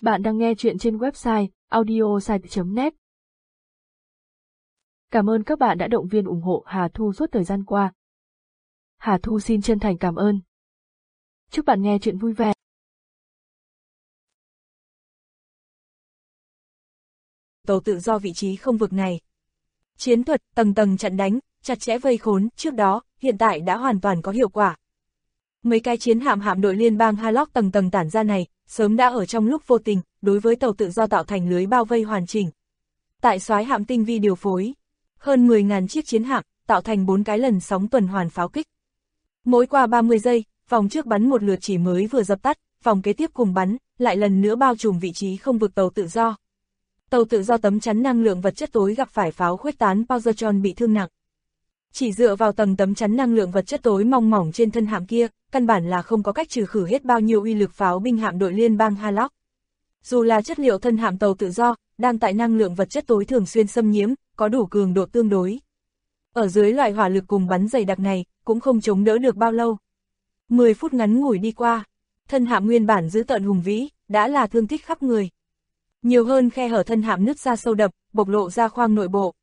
Bạn đang nghe chuyện trên website audiosite.net. Cảm ơn các bạn đã động viên ủng hộ Hà Thu suốt thời gian qua. Hà Thu xin chân thành cảm ơn. Chúc bạn nghe chuyện vui vẻ. Tàu tự do vị trí không vực này. Chiến thuật tầng tầng chặn đánh, chặt chẽ vây khốn trước đó, hiện tại đã hoàn toàn có hiệu quả. Mấy cái chiến hạm đội liên bang Harlock tầng tầng tản ra này, sớm đã ở trong lúc vô tình, đối với tàu tự do tạo thành lưới bao vây hoàn chỉnh. Tại soái hạm tinh vi điều phối, hơn 10.000 chiếc chiến hạm, tạo thành 4 cái lần sóng tuần hoàn pháo kích. Mỗi qua 30 giây, vòng trước bắn một lượt chỉ mới vừa dập tắt, vòng kế tiếp cùng bắn, lại lần nữa bao trùm vị trí không vực tàu tự do. Tàu tự do tấm chắn năng lượng vật chất tối gặp phải pháo khuếch tán Poseidon bị thương nặng. Chỉ dựa vào tầng tấm chắn năng lượng vật chất tối mong mỏng trên thân hạm kia, căn bản là không có cách trừ khử hết bao nhiêu uy lực pháo binh hạm đội liên bang Harlock. Dù là chất liệu thân hạm tàu tự do, đang tại năng lượng vật chất tối thường xuyên xâm nhiễm, có đủ cường độ tương đối. Ở dưới loại hỏa lực cùng bắn dày đặc này, cũng không chống đỡ được bao lâu. 10 phút ngắn ngủi đi qua, thân hạm nguyên bản dữ tợn hùng vĩ, đã là thương tích khắp người. Nhiều hơn khe hở thân hạm nứt ra sâu đậm, bộc lộ ra khoang nội bộ.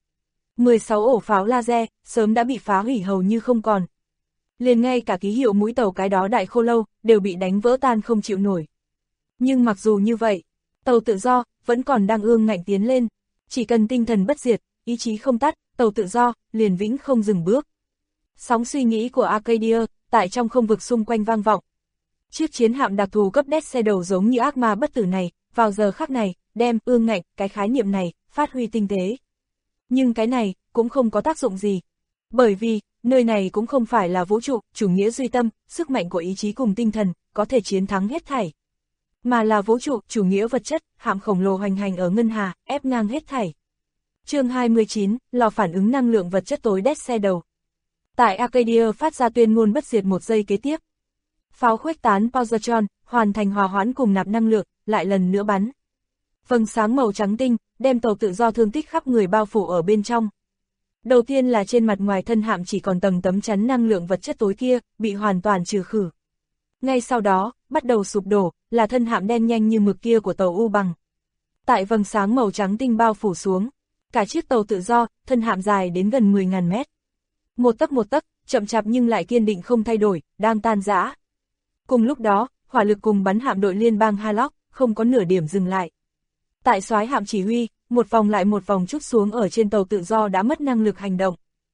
16 ổ pháo laser, sớm đã bị phá hủy hầu như không còn. Liền ngay cả ký hiệu mũi tàu cái đó đại khô lâu, đều bị đánh vỡ tan không chịu nổi. Nhưng mặc dù như vậy, tàu tự do, vẫn còn đang ương ngạnh tiến lên. Chỉ cần tinh thần bất diệt, ý chí không tắt, tàu tự do, liền vĩnh không dừng bước. Sóng suy nghĩ của Arcadia, tại trong không vực xung quanh vang vọng. Chiếc chiến hạm đặc thù cấp đét xe đầu giống như ác ma bất tử này, vào giờ khắc này, đem ương ngạnh, cái khái niệm này, phát huy tinh tế. Nhưng cái này, cũng không có tác dụng gì. Bởi vì, nơi này cũng không phải là vũ trụ, chủ nghĩa duy tâm, sức mạnh của ý chí cùng tinh thần, có thể chiến thắng hết thảy. Mà là vũ trụ, chủ nghĩa vật chất, hạm khổng lồ hoành hành ở ngân hà, ép ngang hết thảy. Chương 29, lò phản ứng năng lượng vật chất tối đét xe đầu. Tại Arcadia phát ra tuyên ngôn bất diệt một giây kế tiếp. Pháo khuếch tán Poseidon, hoàn thành hòa hoãn cùng nạp năng lượng, lại lần nữa bắn. Vầng sáng màu trắng tinh, đem tàu tự do thương tích khắp người bao phủ ở bên trong. Đầu tiên là trên mặt ngoài thân hạm chỉ còn tầng tấm chắn năng lượng vật chất tối kia, bị hoàn toàn trừ khử. Ngay sau đó, bắt đầu sụp đổ, là thân hạm đen nhanh như mực kia của tàu U Bằng. Tại vầng sáng màu trắng tinh bao phủ xuống, cả chiếc tàu tự do, thân hạm dài đến gần 10.000 mét. Một tấc, chậm chạp nhưng lại kiên định không thay đổi, đang tan rã. Cùng lúc đó, hỏa lực cùng bắn hạm đội liên bang Harlock, không có nửa điểm dừng lại. Tại soái hạm chỉ huy, một vòng lại một vòng trút xuống ở trên tàu tự do đã mất năng lực hành động.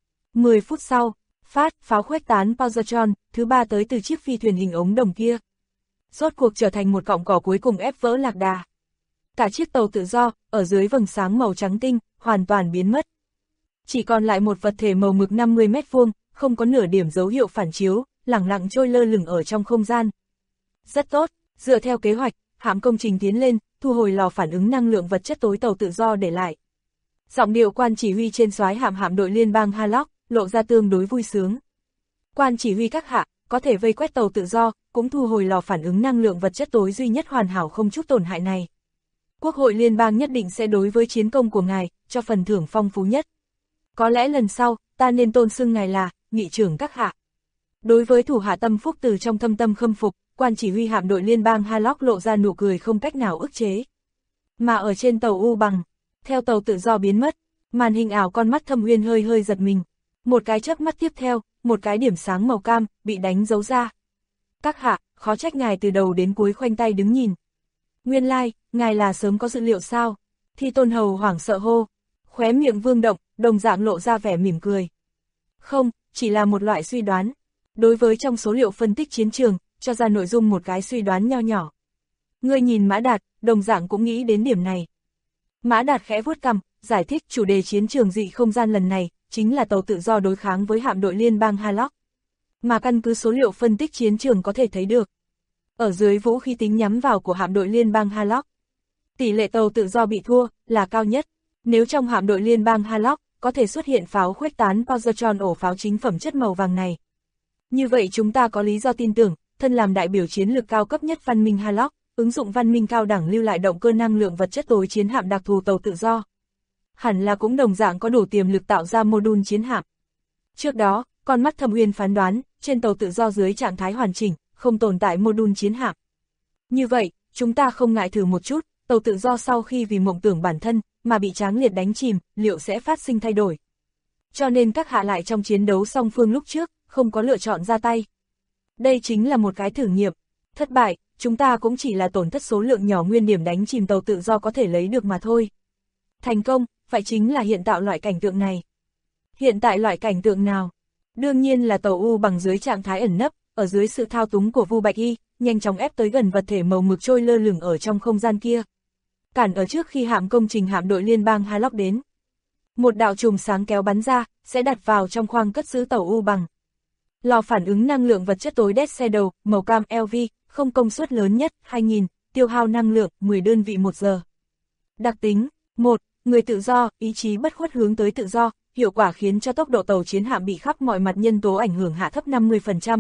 10 phút sau, pháo khuếch tán Poseidon, thứ ba tới từ chiếc phi thuyền hình ống đồng kia. Rốt cuộc trở thành một cọng cỏ cuối cùng ép vỡ lạc đà. Cả chiếc tàu tự do, ở dưới vầng sáng màu trắng tinh, hoàn toàn biến mất. Chỉ còn lại một vật thể màu mực 50 mét vuông, không có nửa điểm dấu hiệu phản chiếu, lẳng lặng trôi lơ lửng ở trong không gian. Rất tốt, dựa theo kế hoạch, hạm công trình tiến lên, thu hồi lò phản ứng năng lượng vật chất tối tàu tự do để lại. Giọng điệu quan chỉ huy trên soái hạm đội liên bang Harlock, lộ ra tương đối vui sướng. Quan chỉ huy các hạ, có thể vây quét tàu tự do, cũng thu hồi lò phản ứng năng lượng vật chất tối duy nhất hoàn hảo không chút tổn hại này. Quốc hội liên bang nhất định sẽ đối với chiến công của ngài, cho phần thưởng phong phú nhất. Có lẽ lần sau, ta nên tôn xưng ngài là, nghị trưởng các hạ. Đối với thủ hạ tâm phúc từ trong thâm tâm khâm phục, quan chỉ huy hạm đội liên bang Harlock lộ ra nụ cười không cách nào ức chế. Mà ở trên tàu U Bằng, theo tàu tự do biến mất, màn hình ảo con mắt Thâm Uyên hơi giật mình. Một cái chớp mắt tiếp theo, một cái điểm sáng màu cam, bị đánh dấu ra. Các hạ, khó trách ngài từ đầu đến cuối khoanh tay đứng nhìn. Nguyên lai, ngài là sớm có dự liệu sao? Thi Tôn Hầu hoảng sợ hô. Khóe miệng Vương Động, đồng dạng lộ ra vẻ mỉm cười. Không, chỉ là một loại suy đoán. Đối với trong số liệu phân tích chiến trường, cho ra nội dung một cái suy đoán nho nhỏ. Ngươi nhìn Mã Đạt, đồng dạng cũng nghĩ đến điểm này. Mã Đạt khẽ vuốt cằm, giải thích chủ đề chiến trường dị không gian lần này, chính là tàu tự do đối kháng với hạm đội liên bang Harlock. Mà căn cứ số liệu phân tích chiến trường có thể thấy được. Ở dưới vũ khí tính nhắm vào của hạm đội liên bang Harlock, tỷ lệ tàu tự do bị thua, là cao nhất. Nếu trong hạm đội liên bang Harlock, có thể xuất hiện pháo khuếch tán Poseidon ổ pháo chính phẩm chất màu vàng này. Như vậy chúng ta có lý do tin tưởng, thân làm đại biểu chiến lược cao cấp nhất văn minh Harlock, ứng dụng văn minh cao đẳng lưu lại động cơ năng lượng vật chất tối chiến hạm đặc thù tàu tự do. Hẳn là cũng đồng dạng có đủ tiềm lực tạo ra mô đun chiến hạm. Trước đó, con mắt Thâm Uyên phán đoán, trên tàu tự do dưới trạng thái hoàn chỉnh, không tồn tại mô đun chiến hạm. Như vậy, chúng ta không ngại thử một chút, tàu tự do sau khi vì mộng tưởng bản thân mà bị Tráng Liệt đánh chìm, liệu sẽ phát sinh thay đổi. Cho nên các hạ lại trong chiến đấu song phương lúc trước, không có lựa chọn ra tay. Đây chính là một cái thử nghiệm. Thất bại, chúng ta cũng chỉ là tổn thất số lượng nhỏ nguyên điểm đánh chìm tàu tự do có thể lấy được mà thôi. Thành công, vậy chính là hiện tạo loại cảnh tượng này. Hiện tại loại cảnh tượng nào? Đương nhiên là tàu U bằng dưới trạng thái ẩn nấp, ở dưới sự thao túng của Vu Bạch Y, nhanh chóng ép tới gần vật thể màu mực trôi lơ lửng ở trong không gian kia. Cản ở trước khi hạm công trình hạm đội liên bang Harlock đến. Một đạo chùm sáng kéo bắn ra, sẽ đặt vào trong khoang cất giữ tàu U bằng. Lò phản ứng năng lượng vật chất tối Death Shadow, màu cam LV, không công suất lớn nhất, 2000, tiêu hao năng lượng, 10 đơn vị 1 giờ. Đặc tính, 1. Người tự do, ý chí bất khuất hướng tới tự do, hiệu quả khiến cho tốc độ tàu chiến hạm bị khắp mọi mặt nhân tố ảnh hưởng hạ thấp 50%.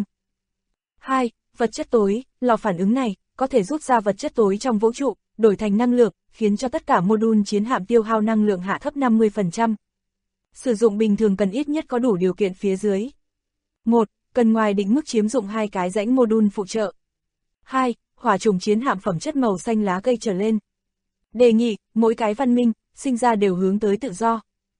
2. Vật chất tối, lò phản ứng này, có thể rút ra vật chất tối trong vũ trụ, đổi thành năng lượng, khiến cho tất cả mô-đun chiến hạm tiêu hao năng lượng hạ thấp 50%. Sử dụng bình thường cần ít nhất có đủ điều kiện phía dưới. 1. Cần ngoài định mức chiếm dụng 2 cái rãnh mô-đun phụ trợ. 2. Hỏa trùng chiến hạm phẩm chất màu xanh lá cây trở lên. Đề nghị, mỗi cái văn minh, sinh ra đều hướng tới tự do.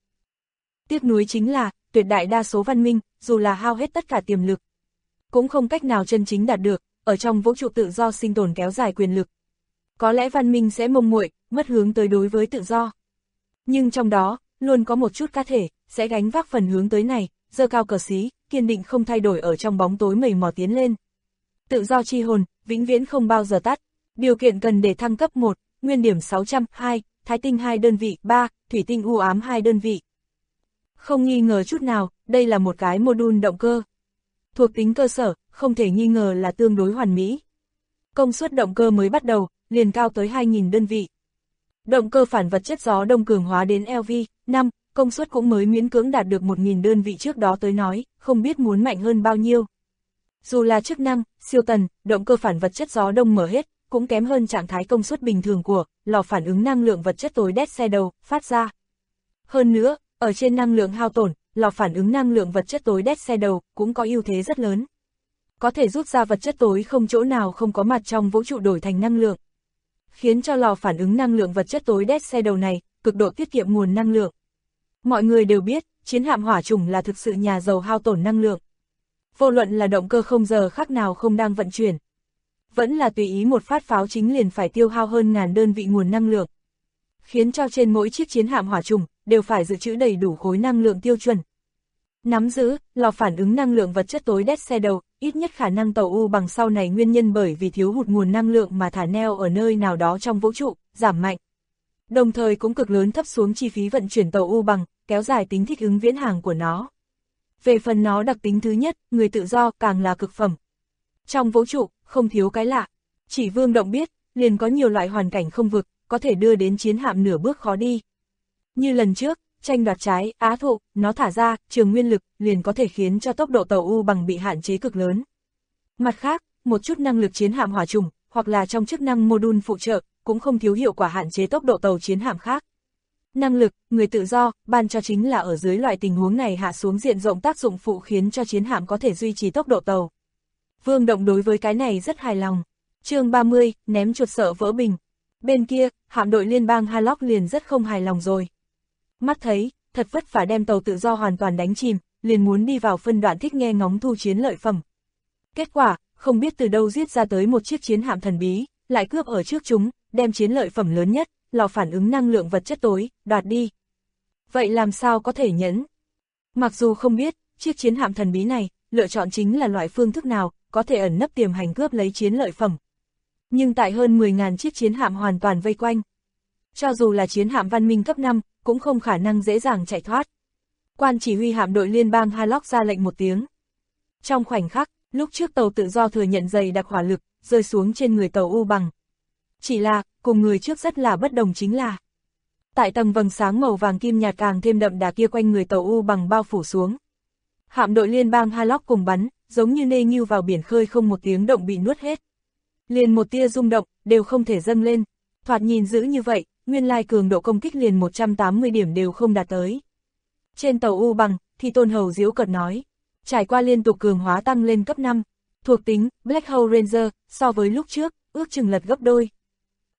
Tiếc nuối chính là, tuyệt đại đa số văn minh, dù là hao hết tất cả tiềm lực, cũng không cách nào chân chính đạt được, ở trong vũ trụ tự do sinh tồn kéo dài quyền lực. Có lẽ văn minh sẽ mông muội, mất hướng tới đối với tự do. Nhưng trong đó, luôn có một chút cá thể, sẽ gánh vác phần hướng tới này, giơ cao cờ xí, kiên định không thay đổi ở trong bóng tối mầy mò tiến lên. Tự do chi hồn, vĩnh viễn không bao giờ tắt. Điều kiện cần để thăng cấp 1, nguyên điểm 600, 2, thái tinh 2 đơn vị, 3, thủy tinh u ám 2 đơn vị. Không nghi ngờ chút nào, đây là một cái mô-đun động cơ. Thuộc tính cơ sở, không thể nghi ngờ là tương đối hoàn mỹ. Công suất động cơ mới bắt đầu, liền cao tới 2000 đơn vị. Động cơ phản vật chất gió đông cường hóa đến LV, 5, công suất cũng mới miễn cưỡng đạt được 1000 đơn vị trước đó tới nói, không biết muốn mạnh hơn bao nhiêu. Dù là chức năng, siêu tần, động cơ phản vật chất gió đông mở hết, cũng kém hơn trạng thái công suất bình thường của lò phản ứng năng lượng vật chất tối Death Shadow phát ra. Hơn nữa, ở trên năng lượng hao tổn, lò phản ứng năng lượng vật chất tối Death Shadow cũng có ưu thế rất lớn. Có thể rút ra vật chất tối không chỗ nào không có mặt trong vũ trụ đổi thành năng lượng, khiến cho lò phản ứng năng lượng vật chất tối Death Shadow này cực độ tiết kiệm nguồn năng lượng. Mọi người đều biết, chiến hạm hỏa trùng là thực sự nhà giàu hao tổn năng lượng. Vô luận là động cơ không giờ khác nào không đang vận chuyển, vẫn là tùy ý một phát pháo chính liền phải tiêu hao hơn 1000 đơn vị nguồn năng lượng, khiến cho trên mỗi chiếc chiến hạm hỏa trùng đều phải dự trữ đầy đủ khối năng lượng tiêu chuẩn. Nắm giữ, lò phản ứng năng lượng vật chất tối Death Shadow, ít nhất khả năng tàu U bằng sau này nguyên nhân bởi vì thiếu hụt nguồn năng lượng mà thả neo ở nơi nào đó trong vũ trụ, giảm mạnh. Đồng thời cũng cực lớn thấp xuống chi phí vận chuyển tàu U bằng, kéo dài tính thích ứng viễn hàng của nó. Về phần nó đặc tính thứ nhất, người tự do càng là cực phẩm. Trong vũ trụ, không thiếu cái lạ. Chỉ Vương Động biết, liền có nhiều loại hoàn cảnh không vực, có thể đưa đến chiến hạm nửa bước khó đi. Như lần trước, tranh đoạt trái, á thụ, nó thả ra, trường nguyên lực, liền có thể khiến cho tốc độ tàu U bằng bị hạn chế cực lớn. Mặt khác, một chút năng lực chiến hạm hỏa trùng, hoặc là trong chức năng mô-đun phụ trợ, cũng không thiếu hiệu quả hạn chế tốc độ tàu chiến hạm khác. Năng lực, người tự do, ban cho chính là ở dưới loại tình huống này hạ xuống diện rộng tác dụng phụ khiến cho chiến hạm có thể duy trì tốc độ tàu. Vương Động đối với cái này rất hài lòng. Chương 30, ném chuột sợ vỡ bình. Bên kia, hạm đội liên bang Harlock liền rất không hài lòng rồi. Mắt thấy, thật vất vả đem tàu tự do hoàn toàn đánh chìm, liền muốn đi vào phân đoạn thích nghe ngóng thu chiến lợi phẩm. Kết quả, không biết từ đâu giết ra tới một chiếc chiến hạm thần bí, lại cướp ở trước chúng, đem chiến lợi phẩm lớn nhất, lò phản ứng năng lượng vật chất tối, đoạt đi. Vậy làm sao có thể nhẫn? Mặc dù không biết, chiếc chiến hạm thần bí này, lựa chọn chính là loại phương thức nào, có thể ẩn nấp tiềm hành cướp lấy chiến lợi phẩm. Nhưng tại hơn 10.000 chiếc chiến hạm hoàn toàn vây quanh, cho dù là chiến hạm văn minh cấp 5, cũng không khả năng dễ dàng chạy thoát. Quan chỉ huy hạm đội liên bang Harlock ra lệnh một tiếng. Trong khoảnh khắc, lúc trước tàu tự do thừa nhận dày đặc hỏa lực, rơi xuống trên người tàu U bằng. Chỉ là, cùng người trước rất là bất đồng chính là, tại tầng vầng sáng màu vàng kim nhạt càng thêm đậm đà kia quanh người tàu U bằng bao phủ xuống. Hạm đội liên bang Harlock cùng bắn, giống như nê nghiêu vào biển khơi không một tiếng động bị nuốt hết. Liền một tia rung động, đều không thể dâng lên. Thoạt nhìn dữ như vậy, nguyên lai cường độ công kích liền 180 điểm đều không đạt tới. Trên tàu U bằng, thì Tôn Hầu giễu cợt nói, trải qua liên tục cường hóa tăng lên cấp 5, thuộc tính, Black Hole Ranger, so với lúc trước, ước chừng lật gấp đôi.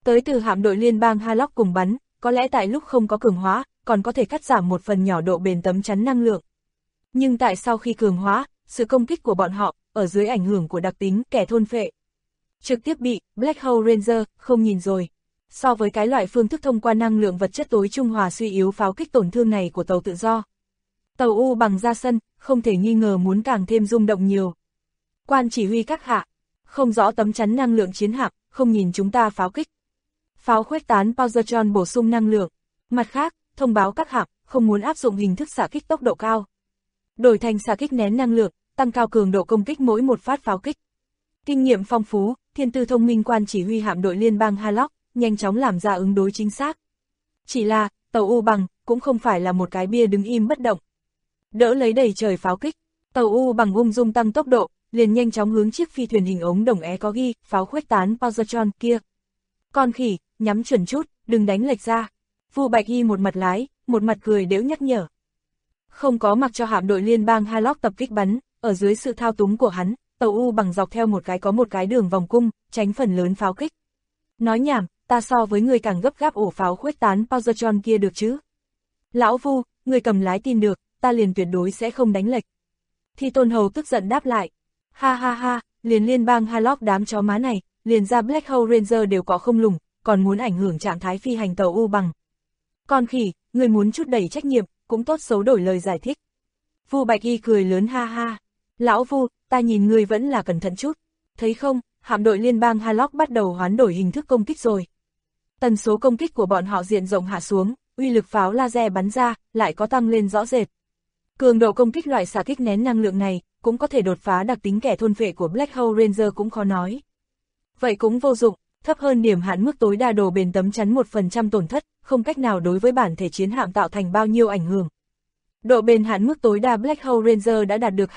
Tới từ hạm đội liên bang Harlock cùng bắn, có lẽ tại lúc không có cường hóa, còn có thể cắt giảm một phần nhỏ độ bền tấm chắn năng lượng. Nhưng tại sau khi cường hóa, sự công kích của bọn họ, ở dưới ảnh hưởng của đặc tính kẻ thôn phệ, trực tiếp bị Black Hole Ranger không nhìn rồi. So với cái loại phương thức thông qua năng lượng vật chất tối trung hòa suy yếu pháo kích tổn thương này của tàu tự do, tàu U bằng ra sân, không thể nghi ngờ muốn càng thêm rung động nhiều. Quan chỉ huy các hạ, không rõ tấm chắn năng lượng chiến hạm, không nhìn chúng ta pháo kích. Pháo khuếch tán Positron bổ sung năng lượng. Mặt khác, thông báo các hạm, không muốn áp dụng hình thức xạ kích tốc độ cao. Đổi thành xạ kích nén năng lượng, tăng cao cường độ công kích mỗi một phát pháo kích. Kinh nghiệm phong phú, thiên tư thông minh quan chỉ huy hạm đội liên bang Harlock, nhanh chóng làm ra ứng đối chính xác. Chỉ là, tàu U bằng, cũng không phải là một cái bia đứng im bất động. Đỡ lấy đầy trời pháo kích, tàu U bằng ung dung tăng tốc độ, liền nhanh chóng hướng chiếc phi thuyền hình ống đồng é có ghi, pháo khuếch tán Positron kia. Con khỉ, nhắm chuẩn chút, đừng đánh lệch ra. Vu Bạch Y một mặt lái, một mặt cười đễu nhắc nhở. Không có mặc cho hạm đội liên bang Harlock tập kích bắn, ở dưới sự thao túng của hắn, tàu U bằng dọc theo có một cái đường vòng cung, tránh phần lớn pháo kích. Nói nhảm, ta so với người càng gấp gáp ổ pháo khuếch tán Positron kia được chứ. Lão Vu, người cầm lái tin được, ta liền tuyệt đối sẽ không đánh lệch. Thi Tôn Hầu tức giận đáp lại. Ha ha ha, liền liên bang Harlock đám chó má này, liền ra Black Hole Ranger đều có không lùng, còn muốn ảnh hưởng trạng thái phi hành tàu U bằng. Con khỉ, người muốn chút đẩy trách nhiệm, cũng tốt xấu đổi lời giải thích. Vu Bạch Y cười lớn ha ha. Lão Vu, ta nhìn người vẫn là cẩn thận chút. Thấy không, hạm đội liên bang Harlock bắt đầu hoán đổi hình thức công kích rồi. Tần số công kích của bọn họ diện rộng hạ xuống, uy lực pháo laser bắn ra, lại có tăng lên rõ rệt. Cường độ công kích loại xạ kích nén năng lượng này, cũng có thể đột phá đặc tính kẻ thôn phệ của Black Hole Ranger cũng khó nói. Vậy cũng vô dụng, thấp hơn điểm hạn mức tối đa độ bền tấm chắn 1% tổn thất, không cách nào đối với bản thể chiến hạm tạo thành bao nhiêu ảnh hưởng. Độ bền hạn mức tối đa Black Hole Ranger đã đạt được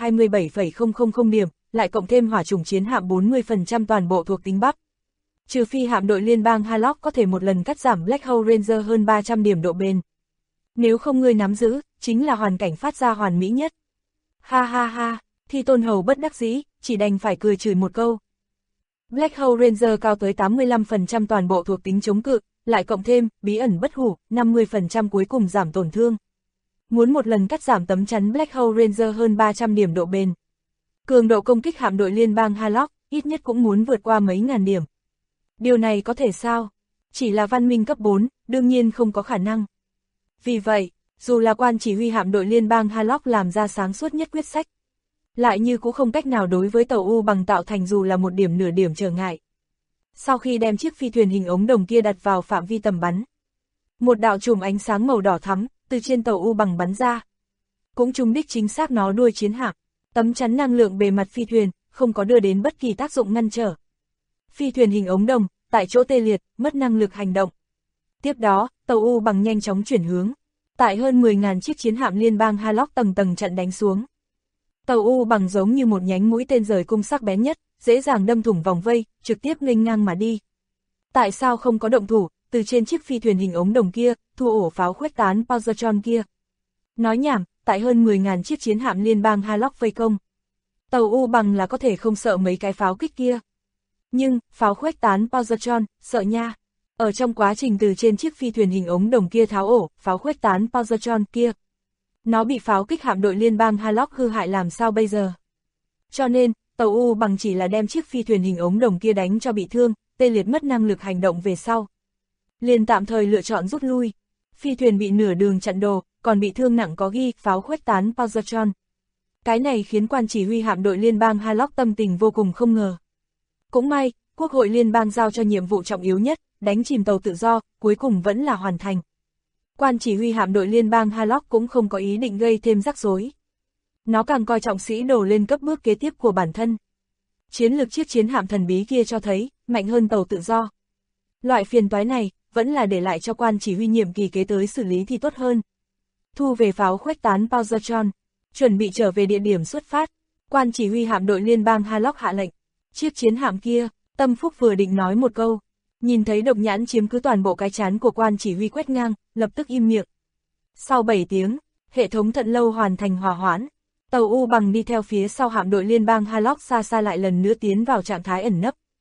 27,000 điểm, lại cộng thêm hỏa chủng chiến hạm 40% toàn bộ thuộc tính bắp. Trừ phi hạm đội liên bang Harlock có thể một lần cắt giảm Black Hole Ranger hơn 300 điểm độ bền. Nếu không ngươi nắm giữ, chính là hoàn cảnh phát ra hoàn mỹ nhất. Ha ha ha, Thi Tôn Hầu bất đắc dĩ, chỉ đành phải cười chửi một câu. Black Hole Ranger cao tới 85% toàn bộ thuộc tính chống cự, lại cộng thêm, bí ẩn bất hủ, 50% cuối cùng giảm tổn thương. Muốn một lần cắt giảm tấm chắn Black Hole Ranger hơn 300 điểm độ bền. Cường độ công kích hạm đội liên bang Harlock, ít nhất cũng muốn vượt qua mấy ngàn điểm. Điều này có thể sao? Chỉ là văn minh cấp 4, đương nhiên không có khả năng. Vì vậy, dù là quan chỉ huy hạm đội liên bang Harlock làm ra sáng suốt nhất quyết sách, lại như cũng không cách nào đối với tàu U bằng tạo thành dù là một điểm nửa điểm trở ngại. Sau khi đem chiếc phi thuyền hình ống đồng kia đặt vào phạm vi tầm bắn, một đạo chùm ánh sáng màu đỏ thắm từ trên tàu U bằng bắn ra, cũng trúng đích chính xác nó đuôi chiến hạm. Tấm chắn năng lượng bề mặt phi thuyền không có đưa đến bất kỳ tác dụng ngăn trở. Phi thuyền hình ống đồng tại chỗ tê liệt, mất năng lực hành động. Tiếp đó, tàu U bằng nhanh chóng chuyển hướng, tại hơn 10.000 chiếc chiến hạm liên bang Harlock tầng tầng trận đánh xuống. Tàu U bằng giống như một nhánh mũi tên rời cung sắc bén nhất, dễ dàng đâm thủng vòng vây, trực tiếp nghênh ngang mà đi. Tại sao không có động thủ, từ trên chiếc phi thuyền hình ống đồng kia, thu ổ pháo khuếch tán Positron kia? Nói nhảm, tại hơn 10.000 chiếc chiến hạm liên bang Harlock vây công, tàu U bằng là có thể không sợ mấy cái pháo kích kia. Nhưng, pháo khuếch tán Positron, sợ nha. Ở trong quá trình từ trên chiếc phi thuyền hình ống đồng kia tháo ổ, pháo khuếch tán Positron kia, nó bị pháo kích hạm đội liên bang Harlock hư hại làm sao bây giờ? Cho nên, tàu U bằng chỉ là đem chiếc phi thuyền hình ống đồng kia đánh cho bị thương, tê liệt mất năng lực hành động về sau. Liền tạm thời lựa chọn rút lui. Phi thuyền bị nửa đường chặn đồ, còn bị thương nặng có ghi pháo khuếch tán Positron. Cái này khiến quan chỉ huy hạm đội liên bang Harlock tâm tình vô cùng không ngờ. Cũng may, Quốc hội liên bang giao cho nhiệm vụ trọng yếu nhất, đánh chìm tàu tự do, cuối cùng vẫn là hoàn thành. Quan chỉ huy hạm đội liên bang Harlock cũng không có ý định gây thêm rắc rối. Nó càng coi trọng sĩ đồ lên cấp bước kế tiếp của bản thân. Chiến lược chiếc chiến hạm thần bí kia cho thấy, mạnh hơn tàu tự do. Loại phiền toái này, vẫn là để lại cho quan chỉ huy nhiệm kỳ kế tới xử lý thì tốt hơn. Thu về pháo khuếch tán Positron, chuẩn bị trở về địa điểm xuất phát. Quan chỉ huy hạm đội liên bang Harlock hạ lệnh. Chiếc chiến hạm kia, Tâm Phúc vừa định nói một câu, nhìn thấy độc nhãn chiếm cứ toàn bộ cái trán của quan chỉ huy quét ngang, lập tức im miệng. Sau 7 tiếng, hệ thống thận lâu hoàn thành hòa hoãn. Tàu U bằng đi theo phía sau hạm đội liên bang Harlock xa xa lại lần nữa tiến vào trạng thái ẩn nấp.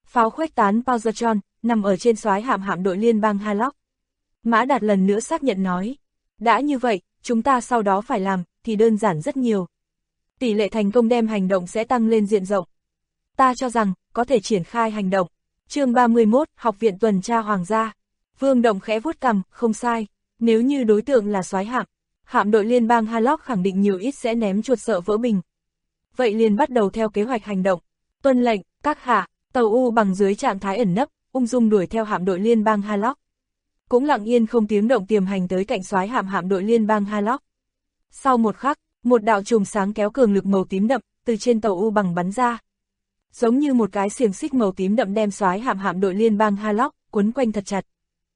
Pháo khuếch tán Poseidon, nằm ở trên soái hạm đội liên bang Harlock. Mã Đạt lần nữa xác nhận nói. Đã như vậy, chúng ta sau đó phải làm, thì đơn giản rất nhiều. Tỷ lệ thành công đem hành động sẽ tăng lên diện rộng. Ta cho rằng, có thể triển khai hành động. Chương 31, Học viện tuần tra Hoàng gia. Vương Động khẽ vuốt cằm, không sai. Nếu như đối tượng là soái hạm đội liên bang Harlock khẳng định nhiều ít sẽ ném chuột sợ vỡ bình. Vậy liền bắt đầu theo kế hoạch hành động. Tuân lệnh, các hạ, tàu U bằng dưới trạng thái ẩn nấp, ung dung đuổi theo hạm đội liên bang Harlock. Cũng lặng yên không tiếng động tiềm hành tới cạnh soái hạm đội liên bang Harlock. Sau một khắc, một đạo chùm sáng kéo cường lực màu tím đậm từ trên tàu U bằng bắn ra. Giống như một cái xiềng xích màu tím đậm đem soái hạm đội liên bang Harlock quấn quanh thật chặt.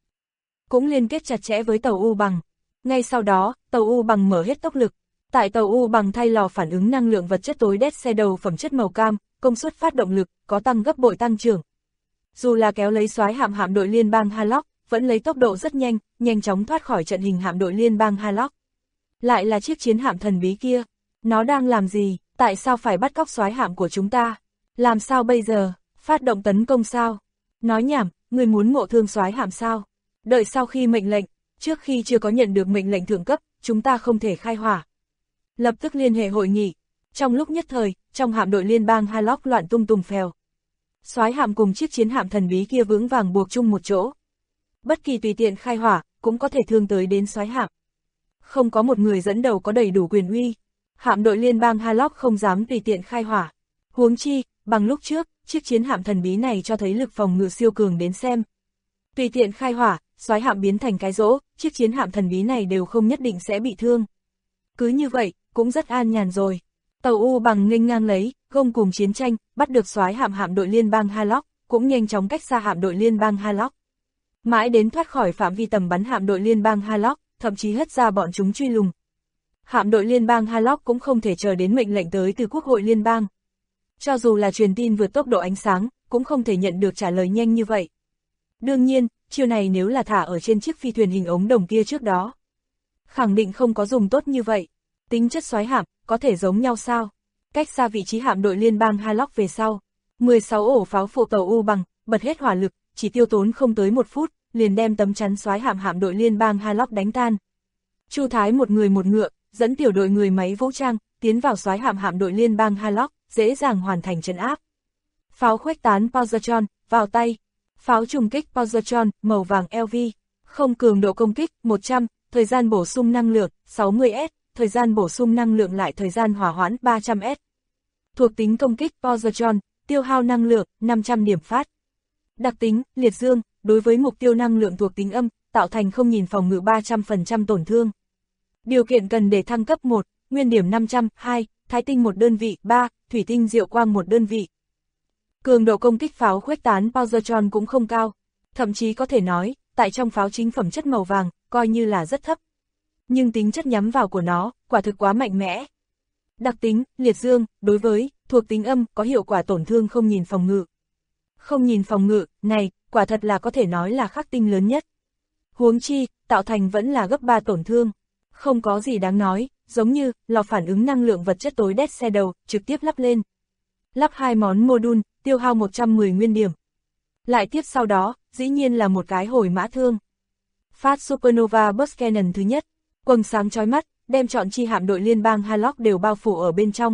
Cũng liên kết chặt chẽ với tàu U bằng. Ngay sau đó, tàu U bằng mở hết tốc lực. Tại tàu U bằng thay lò phản ứng năng lượng vật chất tối đét xe đầu phẩm chất màu cam, công suất phát động lực có tăng gấp bội tăng trưởng. Dù là kéo lấy soái hạm đội liên bang Harlock, vẫn lấy tốc độ rất nhanh, nhanh chóng thoát khỏi trận hình hạm đội liên bang Harlock. Lại là chiếc chiến hạm thần bí kia. Nó đang làm gì? Tại sao phải bắt cóc soái hạm của chúng ta? Làm sao bây giờ? Phát động tấn công sao? Nói nhảm, người muốn ngộ thương soái hạm sao? Đợi sau khi mệnh lệnh, trước khi chưa có nhận được mệnh lệnh thượng cấp, chúng ta không thể khai hỏa. Lập tức liên hệ hội nghị. Trong lúc nhất thời, trong hạm đội liên bang Harlock loạn tung tùng phèo. Soái hạm cùng chiếc chiến hạm thần bí kia vững vàng buộc chung một chỗ. Bất kỳ tùy tiện khai hỏa, cũng có thể thương tới đến soái hạm. Không có một người dẫn đầu có đầy đủ quyền uy. Hạm đội liên bang Harlock không dám tùy tiện khai hỏa. Huống chi, bằng lúc trước, chiếc chiến hạm thần bí này cho thấy lực phòng ngự siêu cường đến xem. Tùy tiện khai hỏa, soái hạm biến thành cái rỗ, chiếc chiến hạm thần bí này đều không nhất định sẽ bị thương. Cứ như vậy, cũng rất an nhàn rồi. Tàu U bằng nghênh ngang lấy, gông cùng chiến tranh, bắt được soái hạm đội liên bang Harlock, cũng nhanh chóng cách xa hạm đội liên bang Harlock. Mãi đến thoát khỏi phạm vi tầm bắn hạm đội liên bang Harlock, thậm chí hất ra bọn chúng truy lùng. Hạm đội liên bang Harlock cũng không thể chờ đến mệnh lệnh tới từ Quốc hội liên bang. Cho dù là truyền tin vượt tốc độ ánh sáng, cũng không thể nhận được trả lời nhanh như vậy. Đương nhiên, chiêu này nếu là thả ở trên chiếc phi thuyền hình ống đồng kia trước đó, khẳng định không có dùng tốt như vậy. Tính chất soái hạm, có thể giống nhau sao? Cách xa vị trí hạm đội liên bang Harlock về sau, 16 ổ pháo phụ tàu U bằng, bật hết hỏa lực, chỉ tiêu tốn không tới 1 phút, liền đem tấm chắn soái hạm đội liên bang Harlock đánh tan. Chu Thái một người một ngựa, dẫn tiểu đội người máy vũ trang, tiến vào soái hạm đội liên bang Harlock, dễ dàng hoàn thành trấn áp. Pháo khuếch tán Poseidon, vào tay. Pháo trùng kích Poseidon, màu vàng LV. Không cường độ công kích, 100, thời gian bổ sung năng lượng, 60S, thời gian bổ sung năng lượng lại thời gian hỏa hoãn 300S. Thuộc tính công kích Poseidon, tiêu hao năng lượng, 500 điểm phát. Đặc tính, liệt dương, đối với mục tiêu năng lượng thuộc tính âm, tạo thành không nhìn phòng ngự 300% tổn thương. Điều kiện cần để thăng cấp 1, nguyên điểm 500, 2, thái tinh 1 đơn vị, 3, thủy tinh diệu quang 1 đơn vị. Cường độ công kích pháo khuếch tán Poseidon cũng không cao, thậm chí có thể nói, tại trong pháo chính phẩm chất màu vàng, coi như là rất thấp. Nhưng tính chất nhắm vào của nó, quả thực quá mạnh mẽ. Đặc tính, liệt dương, đối với, thuộc tính âm, có hiệu quả tổn thương không nhìn phòng ngự. Không nhìn phòng ngự, này, quả thật là có thể nói là khắc tinh lớn nhất. Huống chi, tạo thành vẫn là gấp 3 tổn thương. Không có gì đáng nói, giống như, lò phản ứng năng lượng vật chất tối đét xe đầu, trực tiếp lắp lên. Lắp 2 món module, tiêu hao 110 nguyên điểm. Lại tiếp sau đó, dĩ nhiên là một cái hồi mã thương. Phát Supernova Burst Cannon thứ nhất, quầng sáng chói mắt, đem trọn chi hạm đội liên bang Harlock đều bao phủ ở bên trong.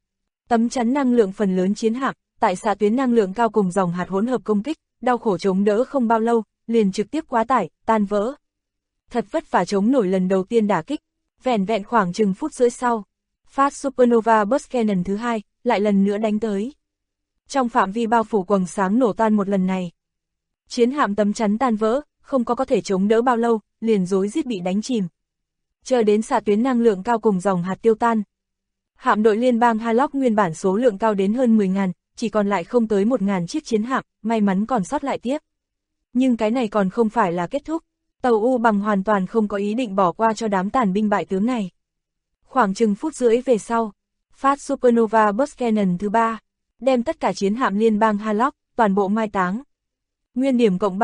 Tấm chắn năng lượng phần lớn chiến hạm, tại xạ tuyến năng lượng cao cùng dòng hạt hỗn hợp công kích, đau khổ chống đỡ không bao lâu, liền trực tiếp quá tải, tan vỡ. Thật vất vả chống nổi lần đầu tiên đả kích, vẻn vẹn khoảng chừng phút rưỡi sau. Phát Supernova Burst Cannon thứ hai, lại lần nữa đánh tới. Trong phạm vi bao phủ quầng sáng nổ tan một lần này. Chiến hạm tấm chắn tan vỡ, không có thể chống đỡ bao lâu, liền rối rít bị đánh chìm. Chờ đến xạ tuyến năng lượng cao cùng dòng hạt tiêu tan. Hạm đội liên bang Harlock nguyên bản số lượng cao đến hơn 10.000, chỉ còn lại không tới 1.000 chiếc chiến hạm, may mắn còn sót lại tiếp. Nhưng cái này còn không phải là kết thúc. Tàu U bằng hoàn toàn không có ý định bỏ qua cho đám tàn binh bại tướng này. Khoảng chừng phút rưỡi về sau, phát Supernova Burst Cannon thứ 3, đem tất cả chiến hạm liên bang Harlock, toàn bộ mai táng. Nguyên điểm cộng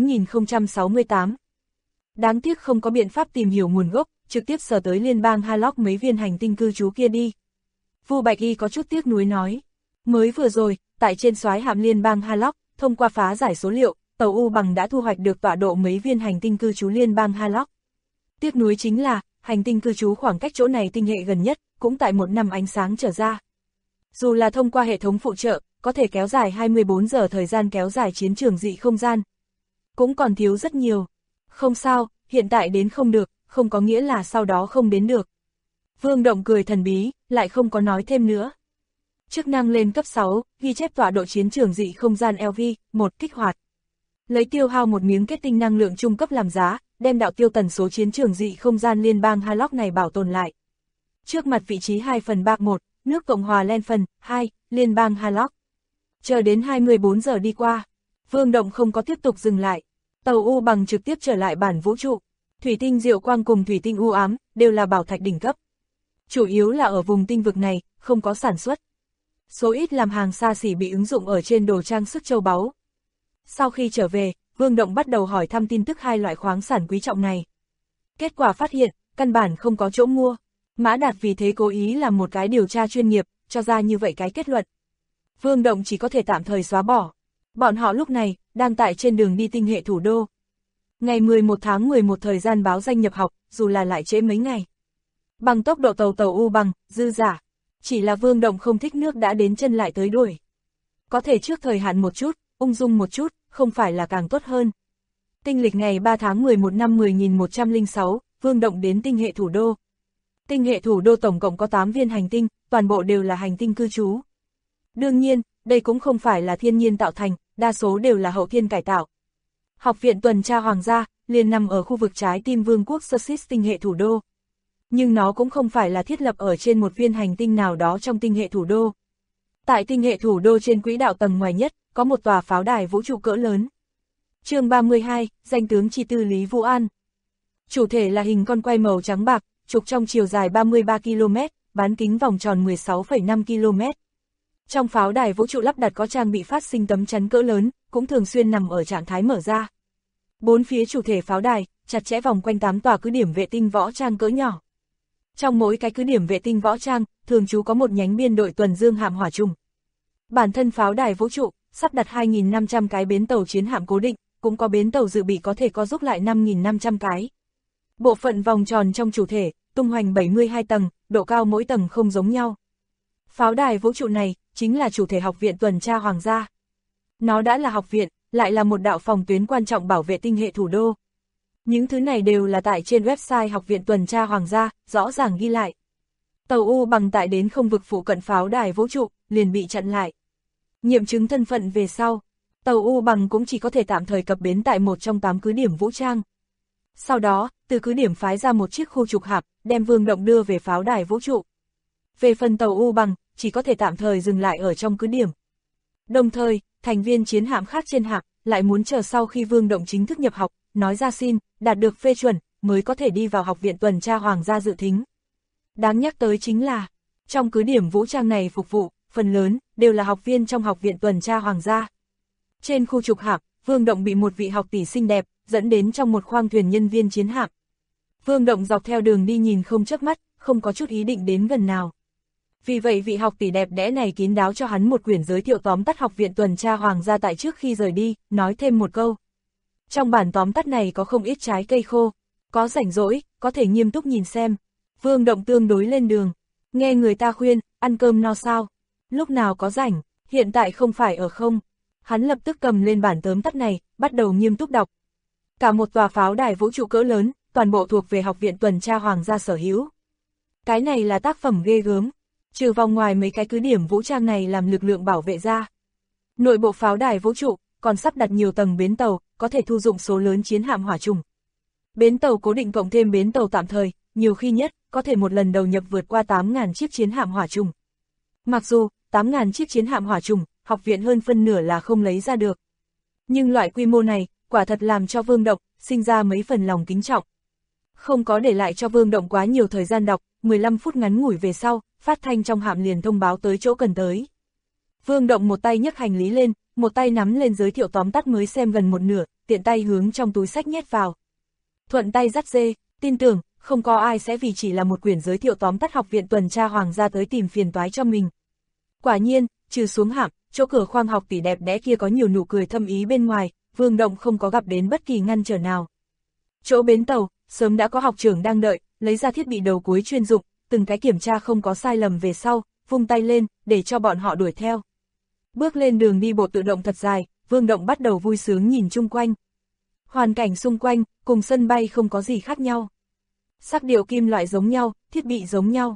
34.068. Đáng tiếc không có biện pháp tìm hiểu nguồn gốc, trực tiếp sờ tới liên bang Harlock mấy viên hành tinh cư trú kia đi. Vu Bạch Y có chút tiếc nuối nói. Mới vừa rồi, tại trên soái hạm liên bang Harlock, thông qua phá giải số liệu, tàu U Bằng đã thu hoạch được tọa độ mấy viên hành tinh cư trú liên bang Harlock. Tiếc nuối chính là, hành tinh cư trú khoảng cách chỗ này tinh hệ gần nhất, cũng tại 1 năm ánh sáng trở ra. Dù là thông qua hệ thống phụ trợ, có thể kéo dài 24 giờ thời gian kéo dài chiến trường dị không gian. Cũng còn thiếu rất nhiều. Không sao, hiện tại đến không được, không có nghĩa là sau đó không đến được. Vương Động cười thần bí, lại không có nói thêm nữa. Chức năng lên cấp 6, ghi chép tọa độ chiến trường dị không gian LV-1 kích hoạt. Lấy tiêu hao một miếng kết tinh năng lượng trung cấp làm giá, đem đạo tiêu tần số chiến trường dị không gian liên bang Harlock này bảo tồn lại. Trước mặt vị trí 2/3-1, nước Cộng hòa Len phần 2, liên bang Harlock. Chờ đến 24 giờ đi qua, Vương Động không có tiếp tục dừng lại. Tàu U Bằng trực tiếp trở lại bản vũ trụ. Thủy tinh diệu quang cùng thủy tinh u ám, đều là bảo thạch đỉnh cấp. Chủ yếu là ở vùng tinh vực này, không có sản xuất. Số ít làm hàng xa xỉ bị ứng dụng ở trên đồ trang sức châu báu. Sau khi trở về, Vương Động bắt đầu hỏi thăm tin tức hai loại khoáng sản quý trọng này. Kết quả phát hiện, căn bản không có chỗ mua. Mã Đạt vì thế cố ý làm một cái điều tra chuyên nghiệp, cho ra như vậy cái kết luận. Vương Động chỉ có thể tạm thời xóa bỏ. Bọn họ lúc này, đang tại trên đường đi tinh hệ thủ đô. Ngày 11 tháng 11 thời gian báo danh nhập học, dù là lại trễ mấy ngày. Bằng tốc độ tàu U Bằng, dư giả. Chỉ là Vương Động không thích nước đã đến chân lại tới đuổi. Có thể trước thời hạn một chút, ung dung một chút, không phải là càng tốt hơn. Tinh lịch ngày 3 tháng 11 năm 10.106, Vương Động đến tinh hệ thủ đô. Tinh hệ thủ đô tổng cộng có 8 viên hành tinh, toàn bộ đều là hành tinh cư trú. Đương nhiên, đây cũng không phải là thiên nhiên tạo thành, đa số đều là hậu thiên cải tạo. Học viện tuần tra hoàng gia, liền nằm ở khu vực trái tim vương quốc Sussex tinh hệ thủ đô. Nhưng nó cũng không phải là thiết lập ở trên một viên hành tinh nào đó trong tinh hệ thủ đô. Tại tinh hệ thủ đô trên quỹ đạo tầng ngoài nhất, có một tòa pháo đài vũ trụ cỡ lớn. Chương 32, danh tướng chi tư Lý Vũ An. Chủ thể là hình con quay màu trắng bạc, trục trong chiều dài 33 km, bán kính vòng tròn 16,5 km. Trong pháo đài vũ trụ lắp đặt có trang bị phát sinh tấm chắn cỡ lớn, cũng thường xuyên nằm ở trạng thái mở ra. Bốn phía chủ thể pháo đài, chặt chẽ vòng quanh 8 tòa cứ điểm vệ tinh võ trang cỡ nhỏ. Trong mỗi cái cứ điểm vệ tinh võ trang, thường trú có một nhánh biên đội tuần dương hạm hỏa trùng. Bản thân pháo đài vũ trụ, sắp đặt 2.500 cái bến tàu chiến hạm cố định, cũng có bến tàu dự bị có thể co giúp lại 5.500 cái. Bộ phận vòng tròn trong chủ thể, tung hoành 72 tầng, độ cao mỗi tầng không giống nhau. Pháo đài vũ trụ này, chính là chủ thể học viện tuần tra hoàng gia. Nó đã là học viện, lại là một đạo phòng tuyến quan trọng bảo vệ tinh hệ thủ đô. Những thứ này đều là tại trên website học viện tuần tra hoàng gia, rõ ràng ghi lại. Tàu U Bằng tại đến không vực phụ cận pháo đài vũ trụ, liền bị chặn lại. Nghiệm chứng thân phận về sau, tàu U Bằng cũng chỉ có thể tạm thời cập bến tại một trong 8 cứ điểm vũ trang. Sau đó, từ cứ điểm phái ra một chiếc khu trục hạm, đem Vương Động đưa về pháo đài vũ trụ. Về phần tàu U Bằng, chỉ có thể tạm thời dừng lại ở trong cứ điểm. Đồng thời, thành viên chiến hạm khác trên hạm, lại muốn chờ sau khi Vương Động chính thức nhập học, nói ra xin, đạt được phê chuẩn, mới có thể đi vào học viện tuần tra hoàng gia dự thính. Đáng nhắc tới chính là, trong cứ điểm vũ trang này phục vụ, phần lớn, đều là học viên trong học viện tuần tra hoàng gia. Trên khu trục hạm, Vương Động bị một vị học tỷ xinh đẹp, dẫn đến trong một khoang thuyền nhân viên chiến hạm. Vương Động dọc theo đường đi nhìn không chớp mắt, không có chút ý định đến gần nào. Vì vậy vị học tỷ đẹp đẽ này kín đáo cho hắn một quyển giới thiệu tóm tắt học viện tuần tra hoàng gia tại trước khi rời đi, nói thêm một câu. Trong bản tóm tắt này có không ít trái cây khô, có rảnh rỗi, có thể nghiêm túc nhìn xem. Vương Động tương đối lên đường, nghe người ta khuyên, ăn cơm no sao, lúc nào có rảnh, hiện tại không phải ở không. Hắn lập tức cầm lên bản tóm tắt này, bắt đầu nghiêm túc đọc. Cả một tòa pháo đài vũ trụ cỡ lớn, toàn bộ thuộc về học viện tuần tra hoàng gia sở hữu. Cái này là tác phẩm ghê gớm, trừ vòng ngoài mấy cái cứ điểm vũ trang này làm lực lượng bảo vệ ra. Nội bộ pháo đài vũ trụ, còn sắp đặt nhiều tầng bến tàu, có thể thu dụng số lớn chiến hạm hỏa trùng. Bến tàu cố định cộng thêm bến tàu tạm thời, nhiều khi nhất, có thể một lần đầu nhập vượt qua 8.000 chiếc chiến hạm hỏa trùng. Mặc dù, 8.000 chiếc chiến hạm hỏa trùng, học viện hơn phân nửa là không lấy ra được. Nhưng loại quy mô này, quả thật làm cho Vương Động sinh ra mấy phần lòng kính trọng. Không có để lại cho Vương Động quá nhiều thời gian đọc, 15 phút ngắn ngủi về sau, phát thanh trong hạm liền thông báo tới chỗ cần tới. Vương Động một tay nhấc hành lý lên, một tay nắm lên giới thiệu tóm tắt mới xem gần một nửa, tiện tay hướng trong túi sách nhét vào. Thuận tay dắt dê, tin tưởng, không có ai sẽ vì chỉ là một quyển giới thiệu tóm tắt học viện tuần tra hoàng gia tới tìm phiền toái cho mình. Quả nhiên, trừ xuống hạm, chỗ cửa khoang học tỷ đẹp đẽ kia có nhiều nụ cười thâm ý bên ngoài, Vương Động không có gặp đến bất kỳ ngăn trở nào. Chỗ bến tàu, sớm đã có học trưởng đang đợi, lấy ra thiết bị đầu cuối chuyên dụng, từng cái kiểm tra không có sai lầm về sau, vung tay lên, để cho bọn họ đuổi theo. Bước lên đường đi bộ tự động thật dài, Vương Động bắt đầu vui sướng nhìn chung quanh. Hoàn cảnh xung quanh, cùng sân bay không có gì khác nhau. Sắc điệu kim loại giống nhau, thiết bị giống nhau.